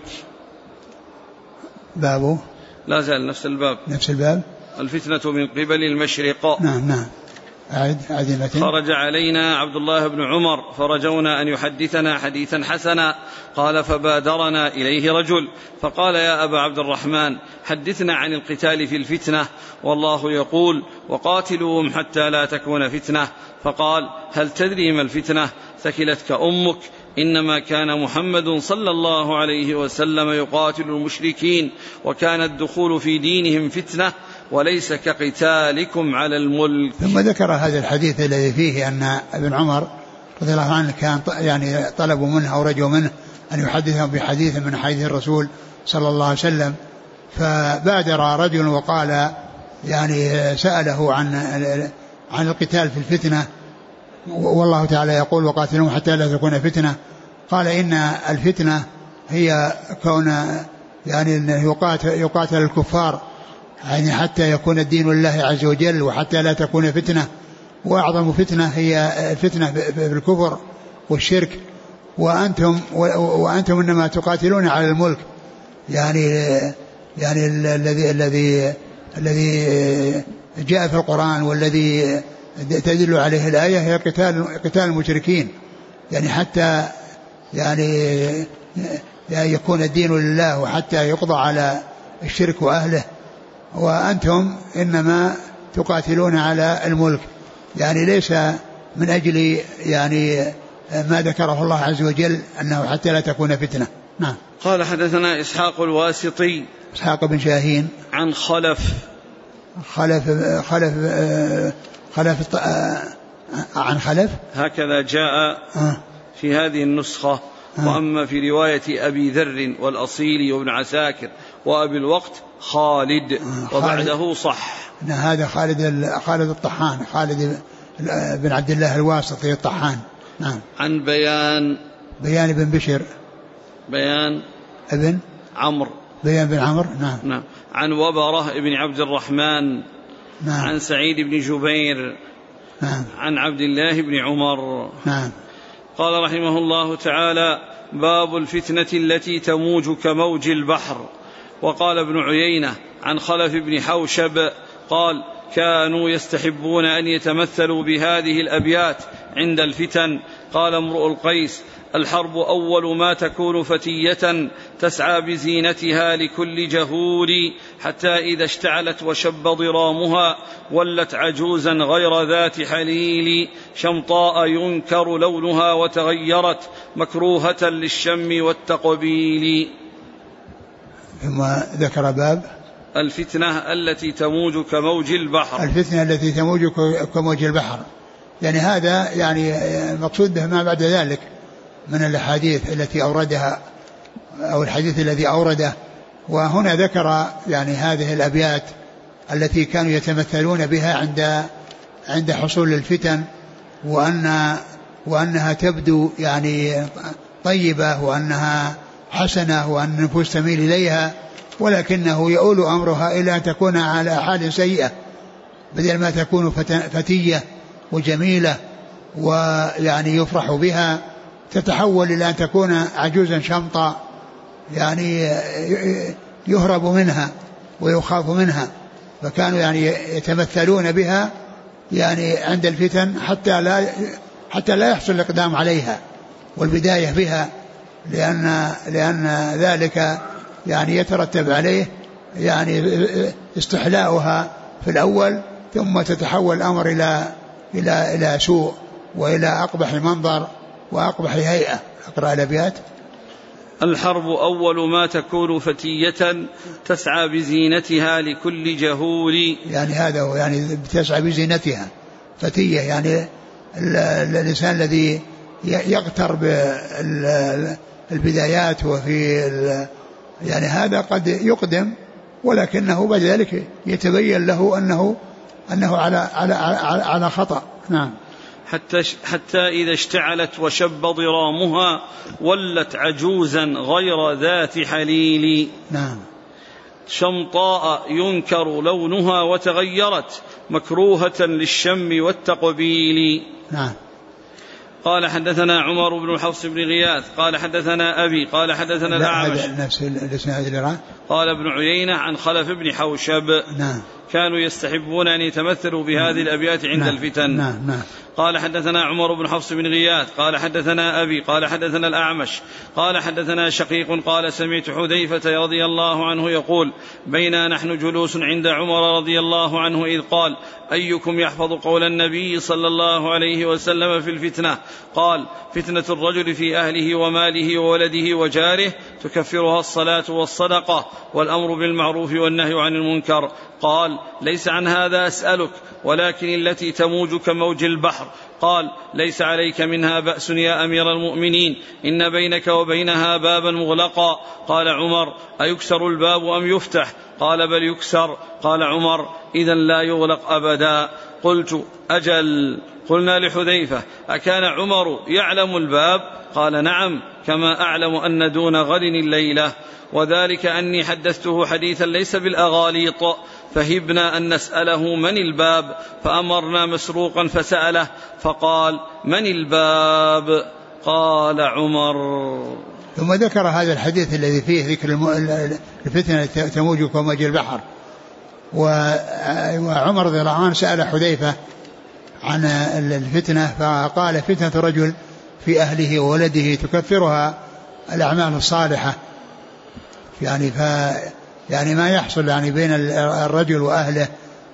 بابه لا زال نفس الباب الفتنة من قبل المشرق. نعم خرج علينا عبد الله بن عمر فرجونا أن يحدثنا حديثا حسنا. قال فبادرنا إليه رجل فقال يا أبا عبد الرحمن حدثنا عن القتال في الفتنة والله يقول وقاتلوهم حتى لا تكون فتنة. فقال هل تدري ما الفتنة؟ ثكلتك أمك، إنما كان محمد صلى الله عليه وسلم يقاتل المشركين وكان الدخول في دينهم فتنة وليس كقتالكم على الملك. ثم ذكر هذا الحديث الذي فيه أن ابن عمر رضي الله عنه كان يعني طلبوا منه أو رجوا منه أن يحدثهم بحديث من حديث الرسول صلى الله عليه وسلم، فبادر رجل وقال يعني سأله عن القتال في الفتنة، والله تعالى يقول وقاتلهم حتى لا تكون فتنة. قال إن الفتنة هي كون يعني أنه يقاتل الكفار يعني حتى يكون الدين لله عز وجل وحتى لا تكون فتنة، وأعظم فتنة هي الفتنة في الكفر والشرك، وأنتم إنما تقاتلون على الملك. يعني الذي جاء في القرآن والذي تدل عليه الآية هي قتال المشركين، يعني حتى يعني يكون الدين لله وحتى يقضى على الشرك وأهله، وأنتم إنما تقاتلون على الملك، يعني ليس من أجل يعني ما ذكره الله عز وجل أنه حتى لا تكون فتنة. نعم. قال حدثنا إسحاق الواسطي إسحاق بن شاهين عن خلف عن خلف هكذا جاء في هذه النسخة. وأما في رواية أبي ذر والأصيلي وابن عساكر وأبي الوقت خالد وبعده صح. هذا خالد الطحان، خالد بن عبد الله الواسطي الطحان. نعم. عن بيان بن بشر بيان بن عمرو. نعم. عن وبره بن عبد الرحمن. نعم. عن سعيد بن جبير. نعم. عن عبد الله بن عمر. نعم. قال رحمه الله تعالى باب الفتنة التي تموج كموج البحر. وقال ابن عيينة عن خلف بن حوشب قال كانوا يستحبون أن يتمثلوا بهذه الأبيات عند الفتن. قال امرؤ القيس الحرب أول ما تكون فتية تسعى بزينتها لكل جهول حتى إذا اشتعلت وشب ضرامها ولت عجوزا غير ذات حليل شمطاء ينكر لونها وتغيرت مكروهة للشم والتقبيل. ثم ذكر باب الفتنة التي تموج كموج البحر. الفتنة التي تموج كموج البحر، يعني هذا يعني المقصود به ما بعد ذلك من الأحاديث التي أوردها أو الحديث الذي أورده. وهنا ذكر يعني هذه الأبيات التي كانوا يتمثلون بها عند حصول الفتن، وأنها تبدو يعني طيبة وأنها حسنة وأن النفوس تميل إليها، ولكنه يؤول أمرها إلى أن تكون على حال سيئة بدل ما تكون فتية وجميلة ويعني يفرح بها، تتحول إلى أن تكون عجوزا شمطا يعني يهرب منها ويخاف منها. فكانوا يعني يتمثلون بها يعني عند الفتن حتى لا يحصل الإقدام عليها والبداية بها، لأن ذلك يعني يترتب عليه يعني استحلاؤها في الأول، ثم تتحول الأمر إلى سوء وإلى أقبح منظر وأقبح هيئة. أقرأ الأبيات. الحرب أول ما تكون فتية تسعى بزينتها لكل جهول. يعني هذا هو يعني تسعى بزينتها فتية، يعني الإنسان الذي يغتر بالبدايات وفي يعني هذا قد يقدم، ولكنه بعد ذلك يتبين له أنه على خطأ. نعم. حتى إذا اشتعلت وشب ضرامها ولت عجوزا غير ذات حليل. نعم. شمطاء ينكر لونها وتغيرت مكروهة للشم والتقبيل. نعم. قال حدثنا عمر بن حفص بن غياث قال حدثنا أبي قال حدثنا الأعمش نفس الاسناد اللي راه. قال ابن عيينة عن خلف بن حوشب. نعم. كانوا يستحبون أن يتمثلوا بهذه الأبيات عند الفتن. نعم. قال حدثنا عمر بن حفص بن غياث قال حدثنا أبي قال حدثنا الأعمش قال حدثنا شقيق قال سمعت حذيفة رضي الله عنه يقول بينا نحن جلوس عند عمر رضي الله عنه إذ قال أيكم يحفظ قول النبي صلى الله عليه وسلم في الفتنة؟ قال فتنة الرجل في أهله وماله وولده وجاره تكفرها الصلاة والصدقة والأمر بالمعروف والنهي عن المنكر. قال ليس عن هذا أسألك ولكن التي تموج كموج البحر. قال ليس عليك منها بأس يا أمير المؤمنين إن بينك وبينها بابا مغلقا. قال عمر أيكسر الباب أم يفتح؟ قال بل يكسر. قال عمر إذا لا يغلق أبدا. قلت أجل. قلنا لحذيفة أكان عمر يعلم الباب؟ قال نعم كما أعلم أن دون غد الليلة وذلك أني حدثته حديثا ليس بالأغاليط فهبنا أن نسأله من الباب فأمرنا مسروقا فسأله فقال من الباب؟ قال عمر. ثم ذكر هذا الحديث الذي فيه ذكر الفتنة تموج كموج البحر. وعمر رضي الله عنه سأل حذيفة عن الفتنة فقال فتنة رجل في أهله وولده تكفرها الأعمال الصالحة. يعني ما يحصل يعني بين الرجل وأهله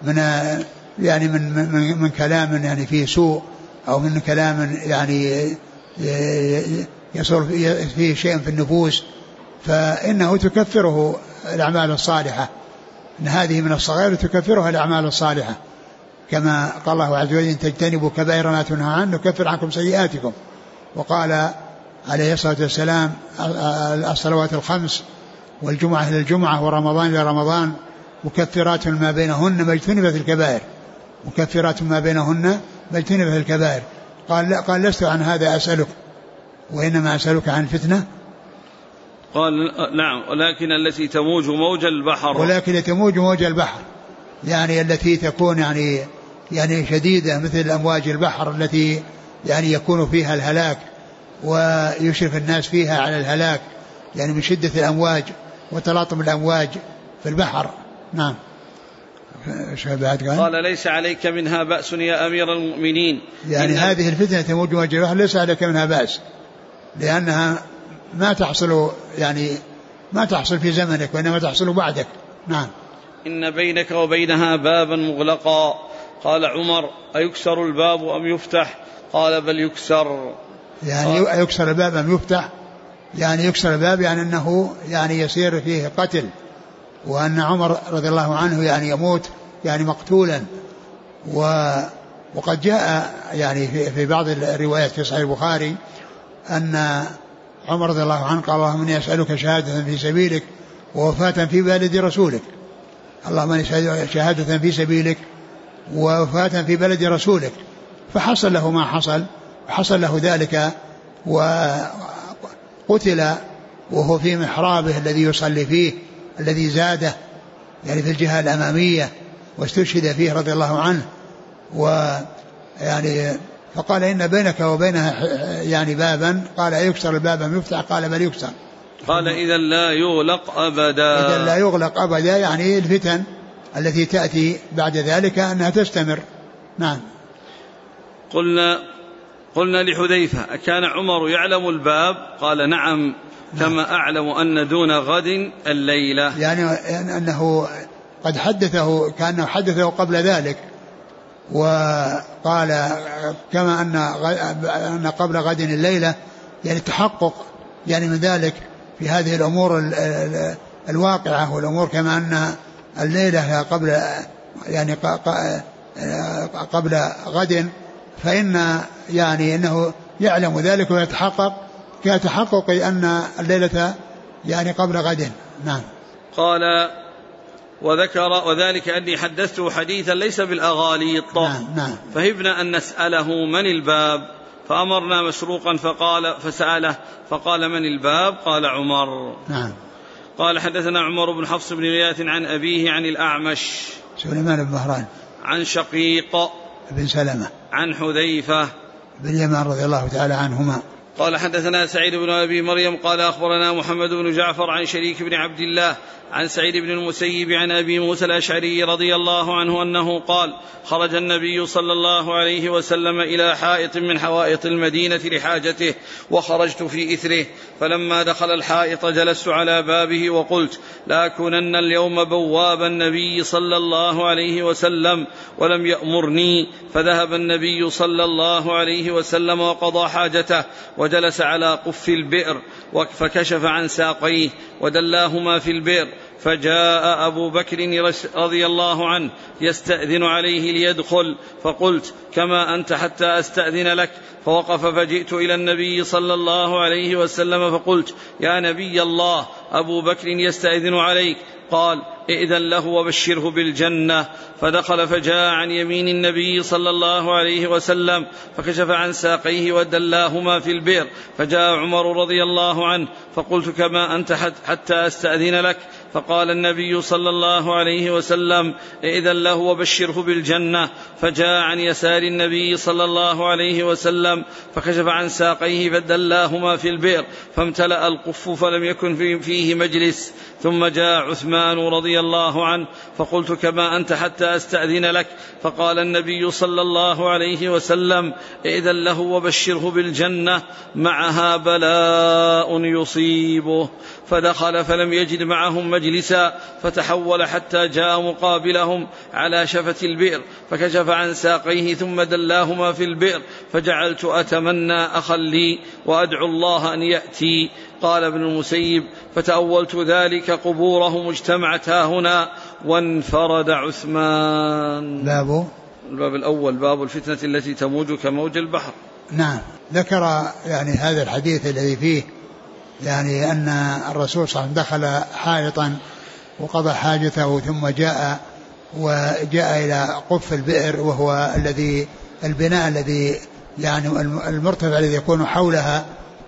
من كلام يعني فيه سوء أو من كلام يعني يصير فيه شيء في النفوس فإنه تكفره الأعمال الصالحة. إن هذه من الصغائر تكفرها الأعمال الصالحة كما قال الله عز وجل إن تجتنبوا كبائر ما تنهى عنه نكفر عنكم سيئاتكم. وقال عليه الصلاة والسلام الصلوات الخمس والجمعة إلى الجمعة ورمضان إلى رمضان مكفرات ما بينهن ما اجتنبت الكبائر مكفرات ما بينهن ما اجتنبت الكبائر. قال لست عن هذا أسألك وإنما أسألك عن الفتنة. قال نعم ولكن التي تموج موج البحر. ولكن تموج موج البحر يعني التي تكون يعني شديدة مثل أمواج البحر التي يعني يكون فيها الهلاك ويشرف الناس فيها على الهلاك يعني من شدة الأمواج وتلاطم الأمواج في البحر. نعم. قال ليس عليك منها بأس يا أمير المؤمنين يعني هذه الفتنة تموج موج البحر ليس عليك منها بأس لأنها ما تحصل في زمنك وإنما تحصل بعدك. نعم. إن بينك وبينها بابا مغلقا. قال عمر أيكسر الباب أم يفتح؟ قال بل يكسر. يعني يكسر الباب أم يفتح يعني يكسر الباب يعني أنه يعني يصير فيه قتل وأن عمر رضي الله عنه يعني يموت يعني مقتولا. وقد جاء يعني في بعض الروايات في صحيح البخاري أن عمر رضي الله عنه قال اللهم إني أسألك شهادة في سبيلك ووفاة في بلد رسولك. اللهم إني شهادة في سبيلك ووفاة في بلد رسولك. فحصل له ما حصل له ذلك وقتل وهو في محرابه الذي يصلي فيه الذي زاده يعني في الجهة الأمامية واستشهد فيه رضي الله عنه. ويعني فقال إن بينك وبينها يعني بابا. قال أيكسر الباب أم يفتح؟ قال بل يكسر. قال إذا لا يغلق أبدا. إذا لا يغلق أبدا يعني الفتن التي تأتي بعد ذلك أنها تستمر. نعم. قلنا لحذيفة أكان عمر يعلم الباب؟ قال نعم كما أعلم أن دون غد الليلة يعني أنه قد حدثه كأنه حدثه قبل ذلك وقال كما أن قبل غد الليلة يعني تحقق يعني من ذلك في هذه الأمور الواقعة والأمور كما أن الليلة قبل غد فإن يعني أنه يعلم ذلك ويتحقق كتحقق أن الليلة يعني قبل غد. نعم. قال وذلك أني حدثته حديثا ليس بالأغاليط. نعم. فهبنا أن نسأله من الباب فأمرنا مسروقا فسأله فقال من الباب؟ قال عمر. نعم. قال حدثنا عمر بن حفص بن غياث عن أبيه عن الأعمش سليمان بن مهران عن شقيق بن سلمة عن حذيفة بن يمان رضي الله تعالى عنهما قال حدثنا سعيد بن أبي مريم قال أخبرنا محمد بن جعفر عن شريك بن عبد الله عن سعيد بن المسيب عن أبي موسى الأشعري رضي الله عنه أنه قال خرج النبي صلى الله عليه وسلم إلى حائط من حوائط المدينة لحاجته وخرجت في إثره، فلما دخل الحائط جلست على بابه وقلت لأكونن اليوم بواب النبي صلى الله عليه وسلم، ولم يأمرني، فذهب النبي صلى الله عليه وسلم وقضى حاجته وجلس على قف البئر فكشف عن ساقيه ودلاهما في البئر، فجاء أبو بكر رضي الله عنه يستأذن عليه ليدخل، فقلت كما أنت حتى أستأذن لك، فوقف فجئت إلى النبي صلى الله عليه وسلم فقلت يا نبي الله أبو بكر يستأذن عليك، قال ائذن له وبشره بالجنة، فدخل فجاء عن يمين النبي صلى الله عليه وسلم فكشف عن ساقيه ودلاهما في البئر، فجاء عمر رضي الله عنه فقلت كما أنت حتى أستأذن لك، فقال النبي صلى الله عليه وسلم ائذن له وبشره بالجنة، فجاء عن يسار النبي صلى الله عليه وسلم فكشف عن ساقيه فدلاهما في البئر، فامتلأ القف فلم يكن فيه مجلس، ثم جاء عثمان رضي الله عنه فقلت كما أنت حتى أستأذن لك، فقال النبي صلى الله عليه وسلم ائذن له وبشره بالجنة معها بلاء يصيبه، فدخل فلم يجد معهم مجلسا، فتحول حتى جاء مقابلهم على شفة البئر فكشف عن ساقيه ثم دلاهما في البئر، فجعلت أتمنى أخا لي وأدعو الله أن يأتي. قال ابن المسيب فتأولت ذلك قبورهم اجتمعت هنا وانفرد عثمان. الباب الأول باب الفتنة التي تموج كموج البحر. نعم، ذكر يعني هذا الحديث الذي فيه يعني أن الرسول صلى الله عليه وسلم دخل حائطا وقضى حاجته ثم جاء إلى قف البئر، وهو البناء الذي يعني المرتفع الذي يكون حولها،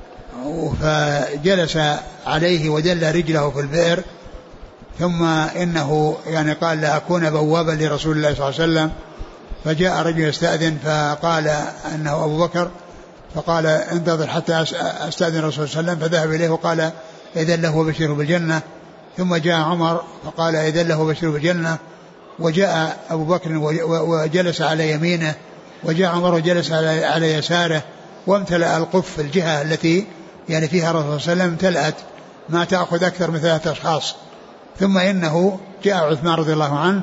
فجلس عليه ودل رجله في البئر، ثم إنه يعني قال لأكون بوابا لرسول الله صلى الله عليه وسلم، فجاء رجل يستأذن فقال أنه أبو بكر، فقال انتظر حتى أستأذن الرسول صلى الله عليه وسلم، فذهب إليه وقال إذن له وبشره بالجنة، ثم جاء عمر فقال إذن له وبشره بالجنة، وجاء أبو بكر وجلس على يمينه، وجاء عمر وجلس على يساره، وامتلأ القف الجهة التي يعني فيها الرسول صلى الله عليه وسلم امتلأت ما تأخذ أكثر من 3 أشخاص. ثم إنه جاء عثمان رضي الله عنه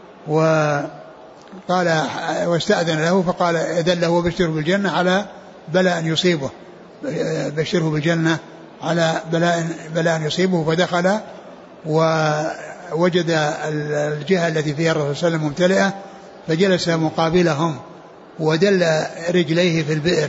وقال واستأذن له، فقال إذن له وبشره بالجنة على بلاء يصيبه، بشره بالجنة على بلاء يصيبه، فدخل ووجد الجهة التي فيها الرسول صلى الله عليه وسلم ممتلئة، فجلس مقابلهم ودل رجليه في البئر،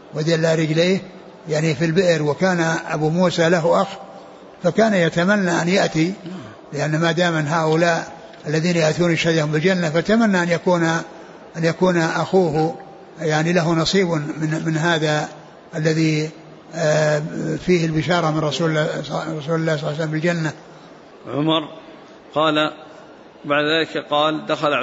يعني في البئر. وكان أبو موسى له أخ، فكان يتمنى أن يأتي، لأن ما دام من هؤلاء الذين يأتون يشهدهم بالجنة، فتمنى أن يكون أخوه يعني له نصيب من هذا الذي فيه البشارة من رسول الله صلى الله عليه وسلم بالجنة. عمر قال بعد ذلك قال دخل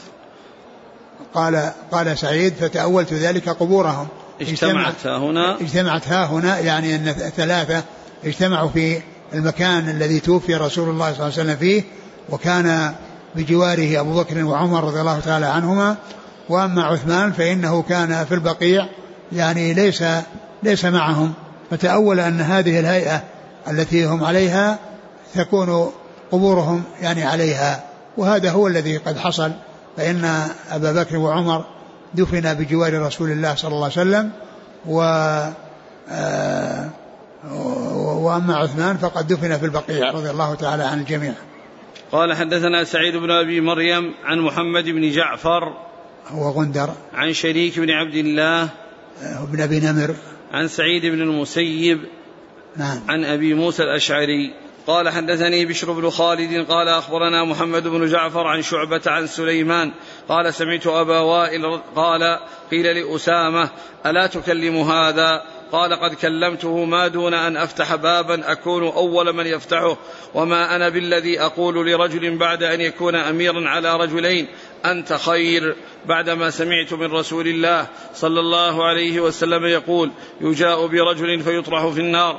قال سعيد فتأولت ذلك قبورهم اجتمعت ها هنا يعني أن 3 اجتمعوا في المكان الذي توفي رسول الله صلى الله عليه وسلم فيه، وكان بجواره أبو بكر وعمر رضي الله تعالى عنهما، وأما عثمان فإنه كان في البقيع يعني ليس معهم، فتأول أن هذه الهيئة التي هم عليها تكون قبورهم يعني عليها، وهذا هو الذي قد حصل، فإن أبا بكر وعمر دفن بجوار رسول الله صلى الله عليه وسلم، وأما عثمان فقد دفن في البقيع رضي الله تعالى عن الجميع. قال حدثنا سعيد بن أبي مريم عن محمد بن جعفر هو غندر، عن شريك بن عبد الله بن أبي نمر، عن سعيد بن المسيب نعم، عن أبي موسى الأشعري قال حدثني بشر بن خالد قال أخبرنا محمد بن جعفر عن شعبة عن سليمان قال سمعت أبا وائل قال قيل لأسامة ألا تكلم هذا؟ قال قد كلمته ما دون أن أفتح بابا أكون أول من يفتحه، وما أنا بالذي أقول لرجل بعد أن يكون أميرا على رجلين أنت خير، بعدما سمعت من رسول الله صلى الله عليه وسلم يقول: يجاء برجل فيطرح في النار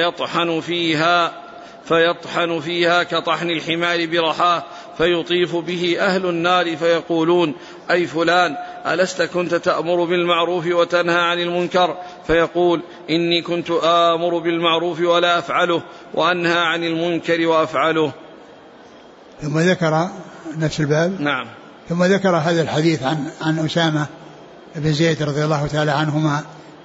فيطحن فيها كطحن الحمار برحاه، فيطيف به أهل النار فيقولون: أي فلان، ألست كنت تأمر بالمعروف وتنهى عن المنكر؟ فيقول: إني كنت آمر بالمعروف ولا أفعله، وأنهى عن المنكر وأفعله. ثم ذكر نفس الباب. نعم. ثم ذكر هذا الحديث عن أسامة بن زيد رضي الله تعالى عنهما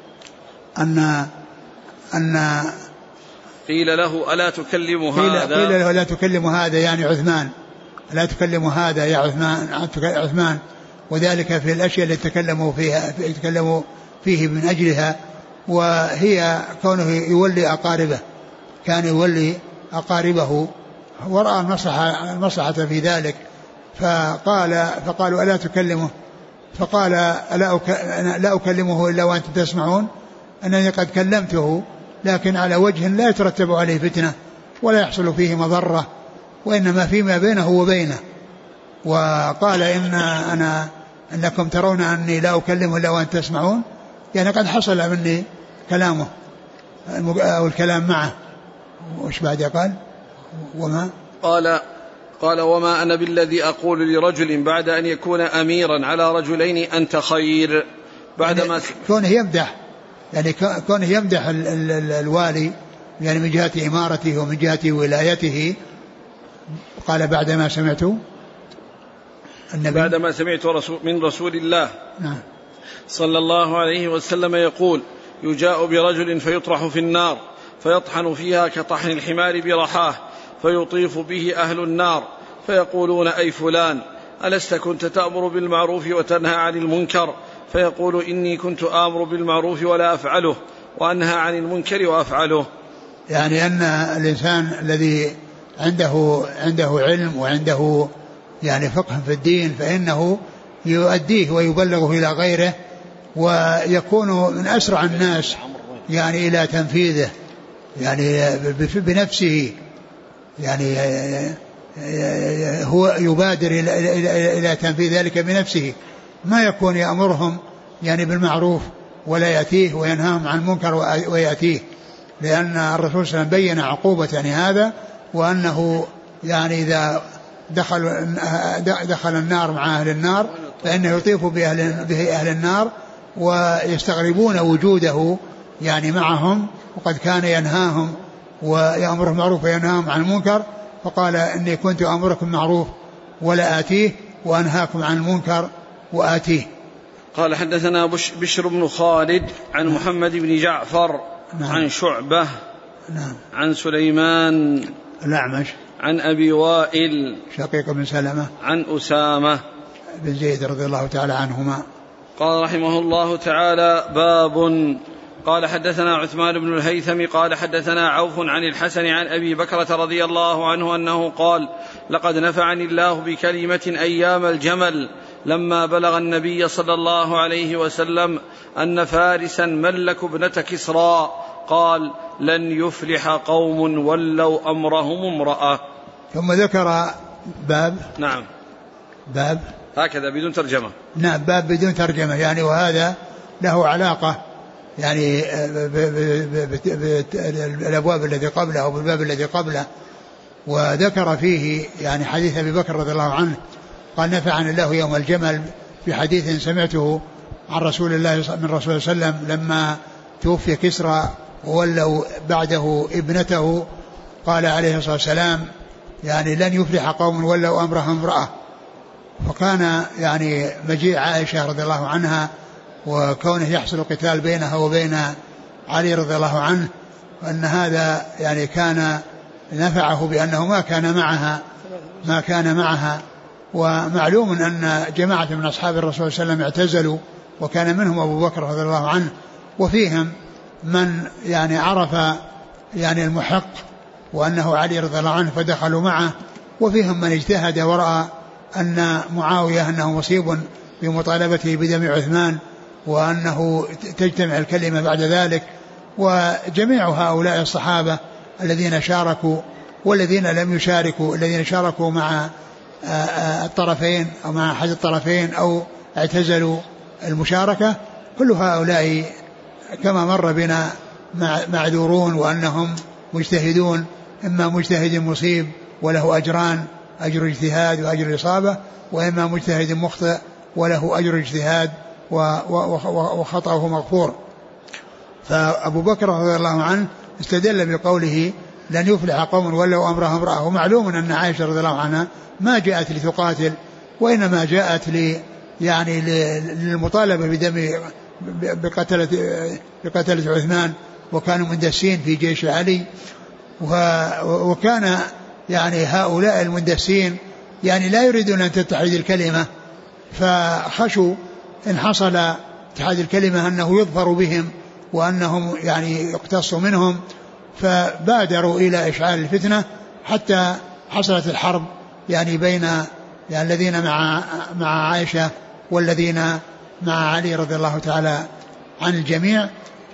أن قيل له: ألا تكلم هذا؟ قيل له: لا تكلم هذا، يعني عثمان، لا تكلم هذا يا عثمان، وذلك في الأشياء التي تكلموا فيه من أجلها، وهي كونه يولي أقاربه، كان يولي أقاربه ورأى المصلحة في ذلك، فقالوا: ألا تكلمه؟ فقال: لا أكلمه إلا وأنتم تسمعون أنني قد كلمته، لكن على وجه لا يترتب عليه فتنة ولا يحصل فيه مضرة، وإنما فيما بينه وبينه. وقال: إنكم ترون أني لا أكلمه إلا وأنتم تسمعون، يعني قد حصل مني كلامه أو الكلام معه. وش بعد قال؟ قال: وما أنا بالذي أقول لرجل بعد أن يكون أميرا على رجلين أنت خير، بعدما يعني كونه يمدح الوالي، يعني من جهة إمارته ومن جهة ولايته. قال: بعدما سمعت من رسول الله صلى الله عليه وسلم يقول: يجاء برجل فيطرح في النار فيطحن فيها كطحن الحمار برحاه، فيطيف به أهل النار فيقولون: أي فلان، ألست كنت تأمر بالمعروف وتنهى عن المنكر؟ فيقول: إني كنت آمر بالمعروف ولا أفعله، وأنهى عن المنكر وأفعله. يعني أن الإنسان الذي عنده علم وعنده يعني فقه في الدين، فإنه يؤديه ويبلغه إلى غيره، ويكون من أسرع الناس يعني إلى تنفيذه، يعني بنفسه، يعني هو يبادر إلى تنفيذ ذلك بنفسه، ما يكون يأمرهم يعني بالمعروف ولا يأتيه، وينهاهم عن المنكر ويأتيه، لأن الرسول صلى الله عليه وسلم بين عقوبة يعني هذا، وأنه يعني إذا دخل النار مع أهل النار فإنه يطيف به أهل النار ويستغربون وجوده يعني معهم، وقد كان ينهاهم ويأمرهم بالمعروف وينهاهم عن المنكر، فقال: إني كنت أمركم بالمعروف ولا آتيه، وأنهاكم عن المنكر وآتيه. قال: حدثنا بشر بن خالد عن محمد بن جعفر عن شعبة عن سليمان الأعمش عن أبي وائل شقيق بن سلمة عن أسامة بن زيد رضي الله تعالى عنهما. قال رحمه الله تعالى: باب. قال: حدثنا عثمان بن الهيثم قال: حدثنا عوف عن الحسن عن أبي بكرة رضي الله عنه أنه قال: لقد نفعني الله بكلمة أيام الجمل لما بلغ النبي صلى الله عليه وسلم أن فارسا ملكوا ابنة كسرى، قال: لن يفلح قوم ولوا أمرهم امرأة. ثم ذكر باب. نعم. باب هكذا بدون ترجمة. نعم، باب بدون ترجمة يعني، وهذا له علاقة يعني بالأبواب الذي قبله أو بالباب الذي قبله. وذكر فيه يعني حديث أبي بكر رضي الله عنه قال: نفعني الله يوم الجمل، في حديث سمعته عن رسول الله من رسول الله صلى الله عليه وسلم لما توفي كسرى وولوا بعده ابنته، قال عليه الصلاة والسلام: يعني لن يفلح قوم ولوا أمرهم امرأة. فكان يعني مجيء عائشة رضي الله عنها وكونه يحصل قتال بينها وبين علي رضي الله عنه، وأن هذا يعني كان نفعه بأنه ما كان معها. ومعلوم أن جماعة من أصحاب الرسول صلى الله عليه وسلم اعتزلوا، وكان منهم أبو بكر رضي الله عنه، وفيهم من يعني عرف يعني المحق وأنه علي رضي الله عنه فدخلوا معه، وفيهم من اجتهد ورأى أن معاوية أنه مصيب بمطالبته بدم عثمان، وأنه تجتمع الكلمة بعد ذلك. وجميع هؤلاء الصحابة الذين شاركوا والذين لم يشاركوا، الذين شاركوا مع الطرفين أو مع أحد الطرفين أو اعتزلوا المشاركة، كل هؤلاء كما مر بنا معذورون، وأنهم مجتهدون، إما مجتهد مصيب وله أجران، أجر اجتهاد وأجر إصابة، وإما مجتهد مخطئ وله أجر اجتهاد وخطأه مغفور. فأبو بكر رضي الله عنه استدل بقوله لن يفلح قوم ولوا أمرهم امرأة. ومعلوم أن عائشة رضي الله عنها ما جاءت لتقاتل، وإنما جاءت يعني للمطالبة بدم بقتلة عثمان، وكانوا مندسين في جيش علي. وكان يعني هؤلاء المندسين يعني لا يريدون أن تتحد الكلمة، فخشوا إن حصل اتحاد الكلمة أنه يظفر بهم وأنهم يعني يقتصوا منهم، فبادروا إلى إشعال الفتنة حتى حصلت الحرب يعني بين يعني الذين مع عائشة والذين مع علي رضي الله تعالى عن الجميع،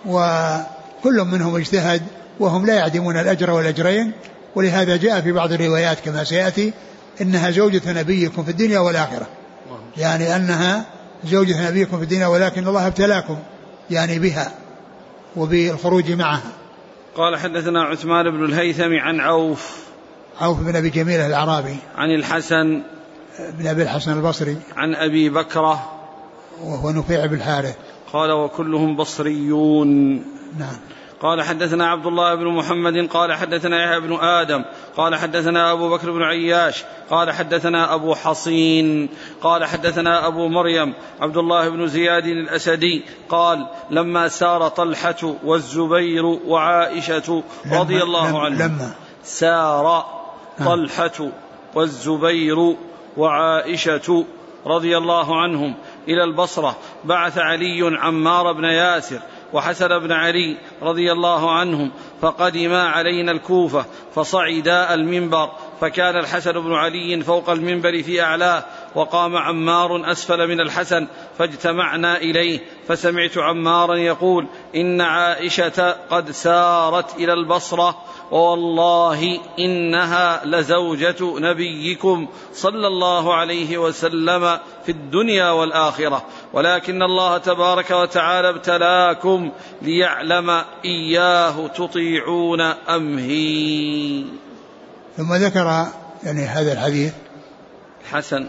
وكل منهم اجتهد وهم لا يعدمون الأجر والأجرين. ولهذا جاء في بعض الروايات كما سيأتي إنها زوجة نبيكم في الدنيا والآخرة، يعني أنها زوجة نبيكم في الدنيا ولكن الله ابتلاكم يعني بها وبالخروج معها. قال حدثنا عثمان بن الهيثم عن عوف بن أبي جميلة الأعرابي عن الحسن بن أبي الحسن البصري عن أبي بكرة وهو نفيع بن الحارث قال وكلهم بصريون. نعم. قال حدثنا عبد الله بن محمد قال حدثنا يحيى بن آدم قال حدثنا أبو بكر بن عياش قال حدثنا أبو حصين قال حدثنا أبو مريم عبد الله بن زياد الأسدي قال لما سار طلحة والزبير وعائشة رضي الله عنهم لما سار طلحة والزبير وعائشة رضي الله عنهم إلى البصرة بعث علي عمار بن ياسر وحسن بن علي رضي الله عنهم فقدما علينا الكوفة فصعدا المنبر، فكان الحسن بن علي فوق المنبر في أعلاه، وقام عمار أسفل من الحسن، فاجتمعنا إليه، فسمعت عمارا يقول إن عائشة قد سارت إلى البصرة، والله إنها لزوجة نبيكم صلى الله عليه وسلم في الدنيا والآخرة، ولكن الله تبارك وتعالى ابتلاكم ليعلم إياه تطيعون أم هي. ثم ذكر يعني هذا الحديث حسن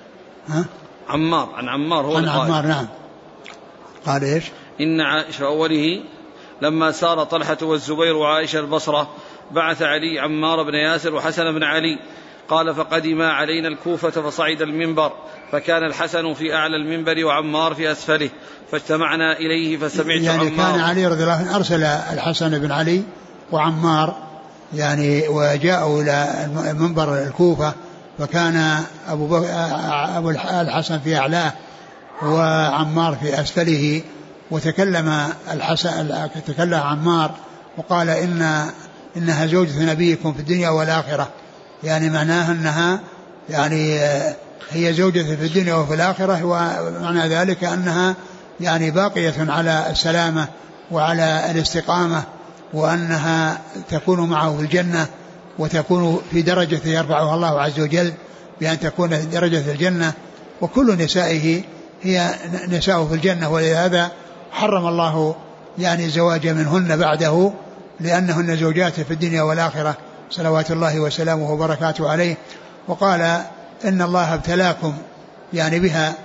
عمار عن عمار هو عن عمار. نعم. قال إيش؟ إن عائشة أوله لما سار طلحة والزبير وعائشة البصرة بعث علي عمار بن ياسر وحسن بن علي، قال فقدما علينا الكوفة فصعد المنبر، فكان الحسن في أعلى المنبر وعمار في أسفله، فاجتمعنا إليه فسمعت يعني عمار. كان علي رضي الله عنه أرسل الحسن بن علي وعمار يعني وجاءوا إلى منبر الكوفة، فكان أبو الحسن في أعلاه وعمار في أسفله، وتكلم تكلم عمار وقال إنها زوجة نبيكم في الدنيا والآخرة، يعني معناها أنها يعني هي زوجة في الدنيا وفي الآخرة، ومعنى ذلك أنها يعني باقية على السلامة وعلى الاستقامة، وأنها تكون معه في الجنة وتكون في درجة يرفعها الله عز وجل بأن تكون في درجة الجنة، وكل نسائه هي نساء في الجنة، ولهذا حرم الله يعني الزواج منهن بعده، لأنهن زوجاته في الدنيا والآخرة صلوات الله وسلامه وبركاته عليه. وقال إن الله ابتلاكم يعني بها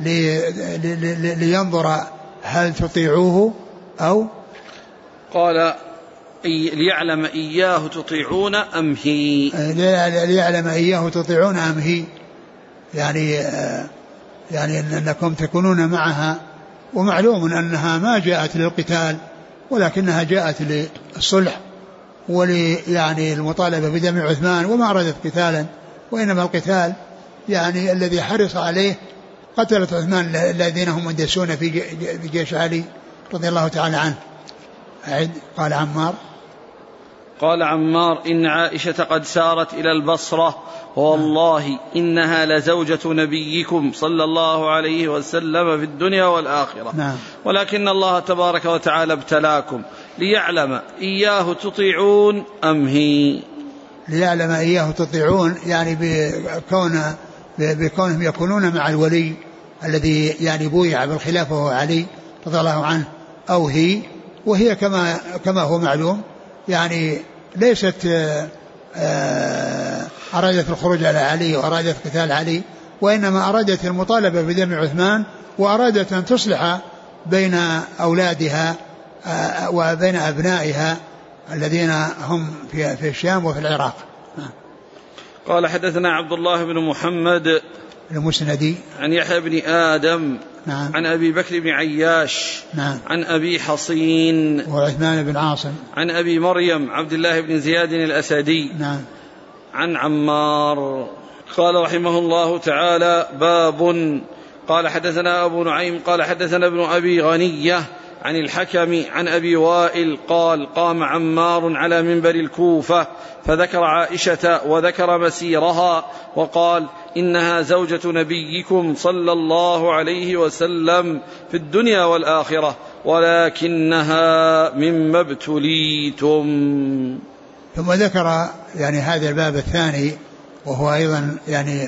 لينظر هل تطيعوه أو قال ليعلم إياه تطيعون أم هي، ليعلم إياه تطيعون أم هي، يعني أنكم تكونون معها، ومعلوم أنها ما جاءت للقتال ولكنها جاءت للصلح يعني المطالبة بدم عثمان، وما أرادت قتالا، وإنما القتال يعني الذي حرص عليه قتلة عثمان الذين هم مندسون في جيش علي رضي الله تعالى عنه. قال عمار إن عائشة قد سارت إلى البصرة، والله إنها لزوجة نبيكم صلى الله عليه وسلم في الدنيا والآخرة، ولكن الله تبارك وتعالى ابتلاكم ليعلم إياه تطيعون أم هي. ليعلم إياه تطيعون يعني بكون بكونهم يكونون مع الولي الذي يعني بويع بالخلافة وهو علي رضي الله عنه أو هي، وهي كما هو معلوم يعني ليست أرادت الخروج على علي وأرادت قتال علي، وإنما أرادت المطالبة بدم عثمان، وأرادت أن تصلح بين أولادها وبين أبنائها الذين هم في الشام وفي العراق. قال حدثنا عبد الله بن محمد المسندي عن يحيى بن آدم نعم. عن أبي بكر بن عياش نعم. عن أبي حصين وعثمان بن عاصم عن أبي مريم عبد الله بن زياد الأسدي نعم. عن عمار. قال رحمه الله تعالى: باب. قال حدثنا أبو نعيم قال حدثنا ابن أبي غنية عن الحكم عن أبي وائل قال: قام عمار على منبر الكوفة فذكر عائشة وذكر مسيرها وقال: إنها زوجة نبيكم صلى الله عليه وسلم في الدنيا والآخرة ولكنها مما ابتليتم. ثم ذكر يعني هذا الباب الثاني، وهو أيضا يعني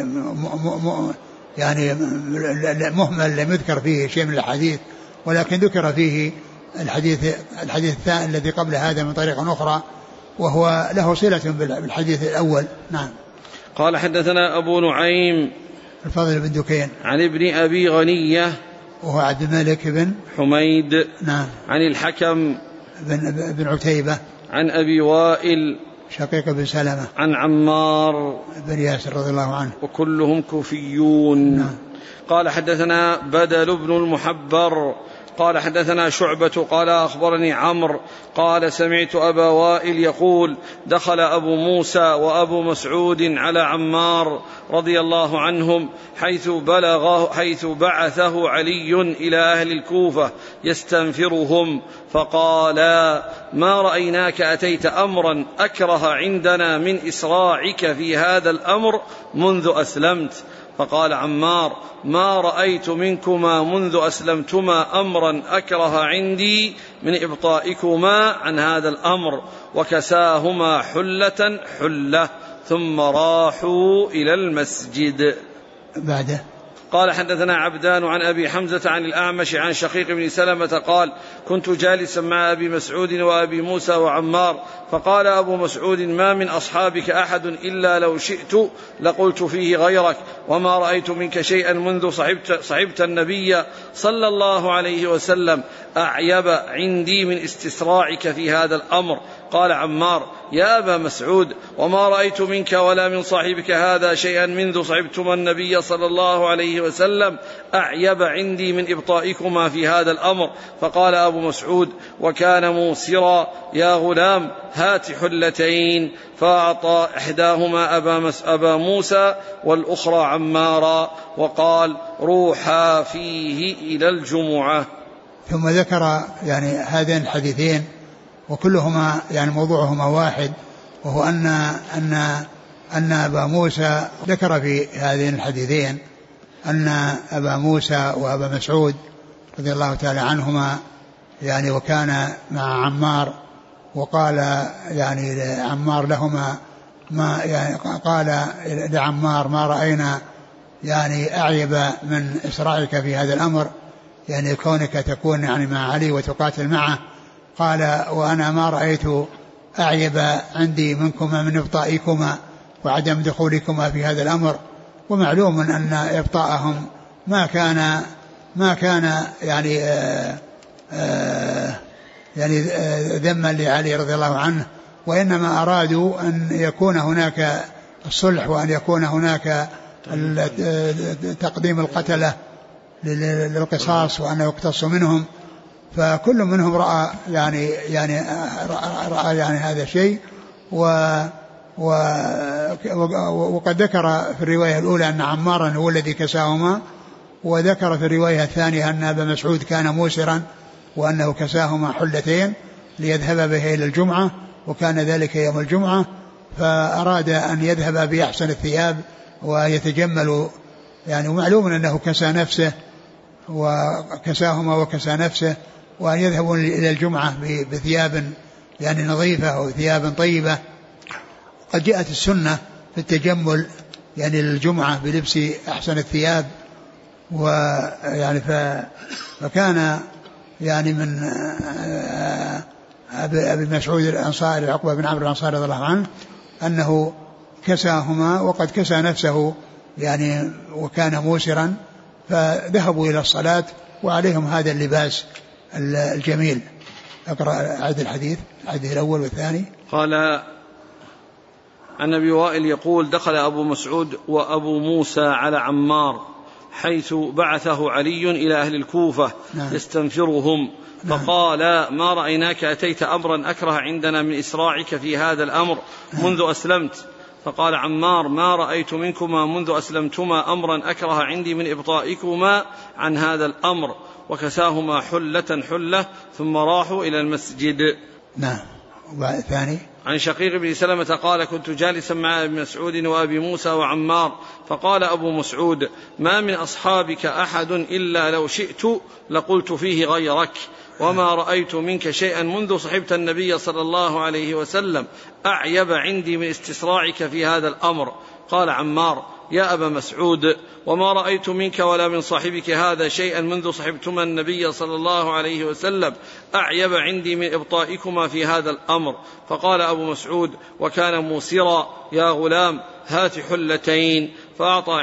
مهمل، لم يذكر فيه شيء من الحديث، ولكن ذكر فيه الحديث الثاني الذي قبل هذا من طريق أخرى، وهو له صلة بالحديث الأول. نعم. قال حدثنا أبو نعيم الفضل بن دكين عن ابن أبي غنية وهو عبد الملك بن حميد نعم. عن الحكم بن عتيبة عن أبي وائل شقيق بن سلمة عن عمار بن ياسر رضي الله عنه، وكلهم كوفيون. نعم. قال حدثنا بدل بن المحبر قال حدثنا شعبة قال أخبرني عمرو قال: سمعت أبا وائل يقول: دخل أبو موسى وأبو مسعود على عمار رضي الله عنهم حيث بعثه علي إلى أهل الكوفة يستنفرهم، فقالا: ما رأيناك أتيت أمرا أكره عندنا من إسراعك في هذا الأمر منذ أسلمت. فقال عمار: ما رأيت منكما منذ أسلمتما أمرا أكره عندي من إبطائكما عن هذا الأمر. وكساهما حلة ثم راحوا إلى المسجد. بعده قال حدثنا عبدان عن أبي حمزة عن الأعمش عن شقيق بن سلمة قال: كنت جالسا مع أبي مسعود وأبي موسى وعمار، فقال أبو مسعود: ما من أصحابك أحد إلا لو شئت لقلت فيه غيرك، وما رأيت منك شيئا منذ صحبت النبي صلى الله عليه وسلم أعيب عندي من استسراعك في هذا الأمر. قال عمار: يا أبا مسعود، وما رأيت منك ولا من صاحبك هذا شيئا منذ صحبتما النبي صلى الله عليه وسلم أعيب عندي من إبطائكما في هذا الأمر. فقال أبو مسعود: وكان موسرا يا غلام، هات حلتين. فأعطى إحداهما أبا موسى والأخرى عمارا، وقال: روحا فيه إلى الجمعة. ثم ذكر يعني هذين الحديثين وكلهما يعني موضوعهما واحد، وهو أن أبا موسى ذكر في هذين الحديثين أن أبا موسى وأبا مسعود رضي الله تعالى عنهما يعني وكان مع عمار، وقال يعني عمار لهما ما يعني قال لعمار: ما رأينا يعني أعيب من إسرائك في هذا الأمر، يعني كونك تكون يعني مع علي وتقاتل معه. قال: وأنا ما رأيت أعيب عندي منكما من إبطائكما وعدم دخولكما في هذا الأمر. ومعلوم أن إبطاءهم ما كان يعني ذما لعلي رضي الله عنه، وإنما أرادوا أن يكون هناك الصلح وأن يكون هناك تقديم القتلة للقصاص وأن يقتص منهم. فكل منهم رأى يعني هذا الشيء. وقد ذكر في الرواية الأولى أن عمارا هو الذي كساهما، وذكر في الرواية الثانية أن أبا مسعود كان موسرا وأنه كساهما حلتين ليذهب بها إلى الجمعة، وكان ذلك يوم الجمعة، فأراد أن يذهب بأحسن الثياب ويتجمل يعني. ومعلوم أنه كسى نفسه وكساهما وكسى نفسه، وأن يذهبوا إلى الجمعة بثياب يعني نظيفة أو ثياب طيبة. قد جاءت السنة في التجمل يعني للجمعة بلبس أحسن الثياب، ويعني فكان يعني من أبي مسعود الأنصاري عقبة بن عمرو الأنصاري رضي الله عنه أنه كساهما وقد كسى نفسه يعني وكان موسرا، فذهبوا إلى الصلاة وعليهم هذا اللباس الجميل. أقرأ عد الحديث الأول والثاني. قال عن أبي وائل يقول: دخل أبو مسعود وأبو موسى على عمار حيث بعثه علي إلى أهل الكوفة يستنفرهم، فقال: ما رأيناك أتيت أمرا أكره عندنا من إسراعك في هذا الأمر منذ أسلمت. فقال عمار: ما رأيت منكما منذ أسلمتما أمرا أكره عندي من إبطائكما عن هذا الأمر. وكساهما حلة ثم راحوا إلى المسجد. نعم. ثاني عن شقيق بن سلمة قال: كنت جالسا مع ابن مسعود وأبي موسى وعمار، فقال أبو مسعود: ما من أصحابك أحد إلا لو شئت لقلت فيه غيرك، وما رأيت منك شيئا منذ صحبت النبي صلى الله عليه وسلم أعيب عندي من استصراعك في هذا الأمر. قال عمار: يا أبا مسعود، وما رأيت منك ولا من صاحبك هذا شيئا منذ صحبتما النبي صلى الله عليه وسلم أعيب عندي من إبطائكما في هذا الأمر. فقال أبو مسعود: وكان موسرا يا غلام، هات حلتين. فأعطى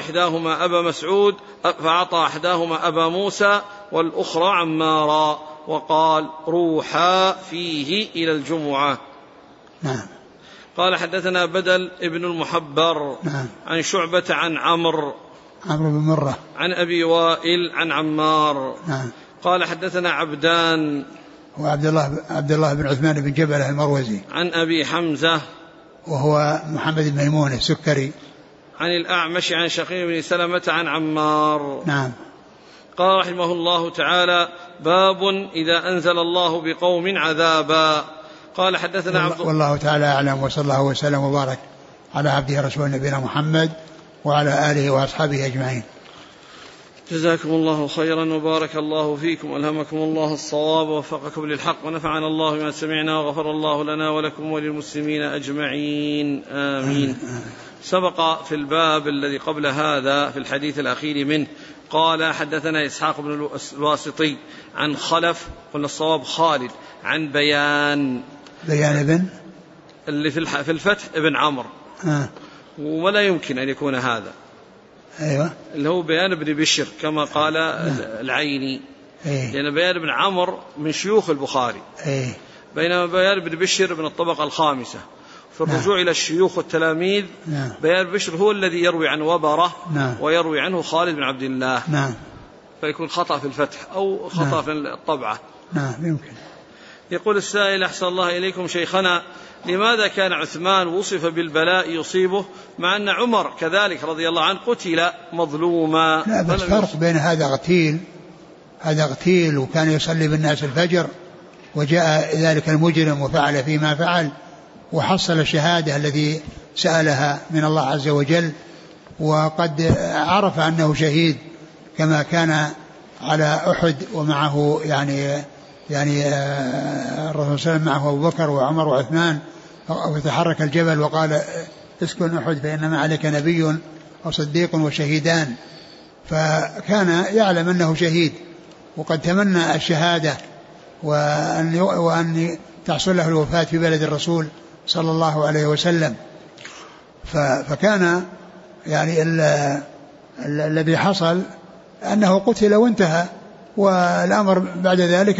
إحداهما أبا موسى والأخرى عمارا، وقال: روحا فيه إلى الجمعة. نعم. قال: حدثنا بدل ابن المحبر عن شعبة عن عمرو بن مرة عن أبي وائل عن عمار. قال: حدثنا عبدان وعبد الله بن عثمان بن جبل المروزي عن أبي حمزة وهو محمد بن ميمون السكري عن الأعمش عن شقيق بن سلمة عن عمار. نعم. قال رحمه الله تعالى: باب إذا أنزل الله بقوم عذابا. قال: حدثنا والله تعالى أعلم، وصلى الله وسلم وبارك على عبده رسول نبينا محمد وعلى آله وأصحابه أجمعين. جزاكم الله خيرا وبارك الله فيكم، ألهمكم الله الصواب ووفقكم للحق، ونفعنا الله بما سمعنا، وغفر الله لنا ولكم وللمسلمين أجمعين، آمين. سبق في الباب الذي قبل هذا في الحديث الأخير منه قال: حدثنا إسحاق بن الواسطي عن خلف، قلنا الصواب خالد، عن بيان ابن اللي في الفتح ابن عمرو، ولا يمكن أن يكون هذا. أيوة. اللي هو بيان بن بشر كما قال العيني، لأن بيان بن عمرو من شيوخ البخاري، بينما بيان بن بشر من الطبقة الخامسة. في الرجوع إلى الشيوخ والتلاميذ بيان بشر هو الذي يروي عن وبرة ويروي عنه خالد بن عبد الله، فيكون خطأ في الفتح أو خطأ في الطبعة. يمكن. يقول السائل: أحسن الله إليكم شيخنا، لماذا كان عثمان وصف بالبلاء يصيبه مع أن عمر كذلك رضي الله عنه قتل مظلوما؟ لا، بس فرق بين هذا اغتيل وكان يصلي بالناس الفجر، وجاء ذلك المجرم وفعل فيما فعل وحصل الشهادة الذي سألها من الله عز وجل، وقد عرف أنه شهيد كما كان على أحد ومعه يعني الرسول صلى الله عليه وسلم معه أبو بكر وعمر وعثمان، وتحرك الجبل وقال: اسكن أحد فإنما عليك نبي وصديق وشهيدان. فكان يعلم أنه شهيد وقد تمنى الشهادة وأن تحصل له الوفاة في بلد الرسول صلى الله عليه وسلم. فكان يعني الذي حصل أنه قتل وانتهى، والأمر بعد ذلك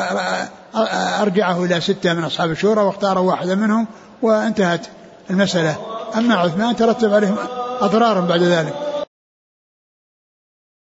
أرجعه إلى 6 من أصحاب الشورى واختار واحدا منهم وانتهت المسألة. أما عثمان ترتب عليه أضرار بعد ذلك.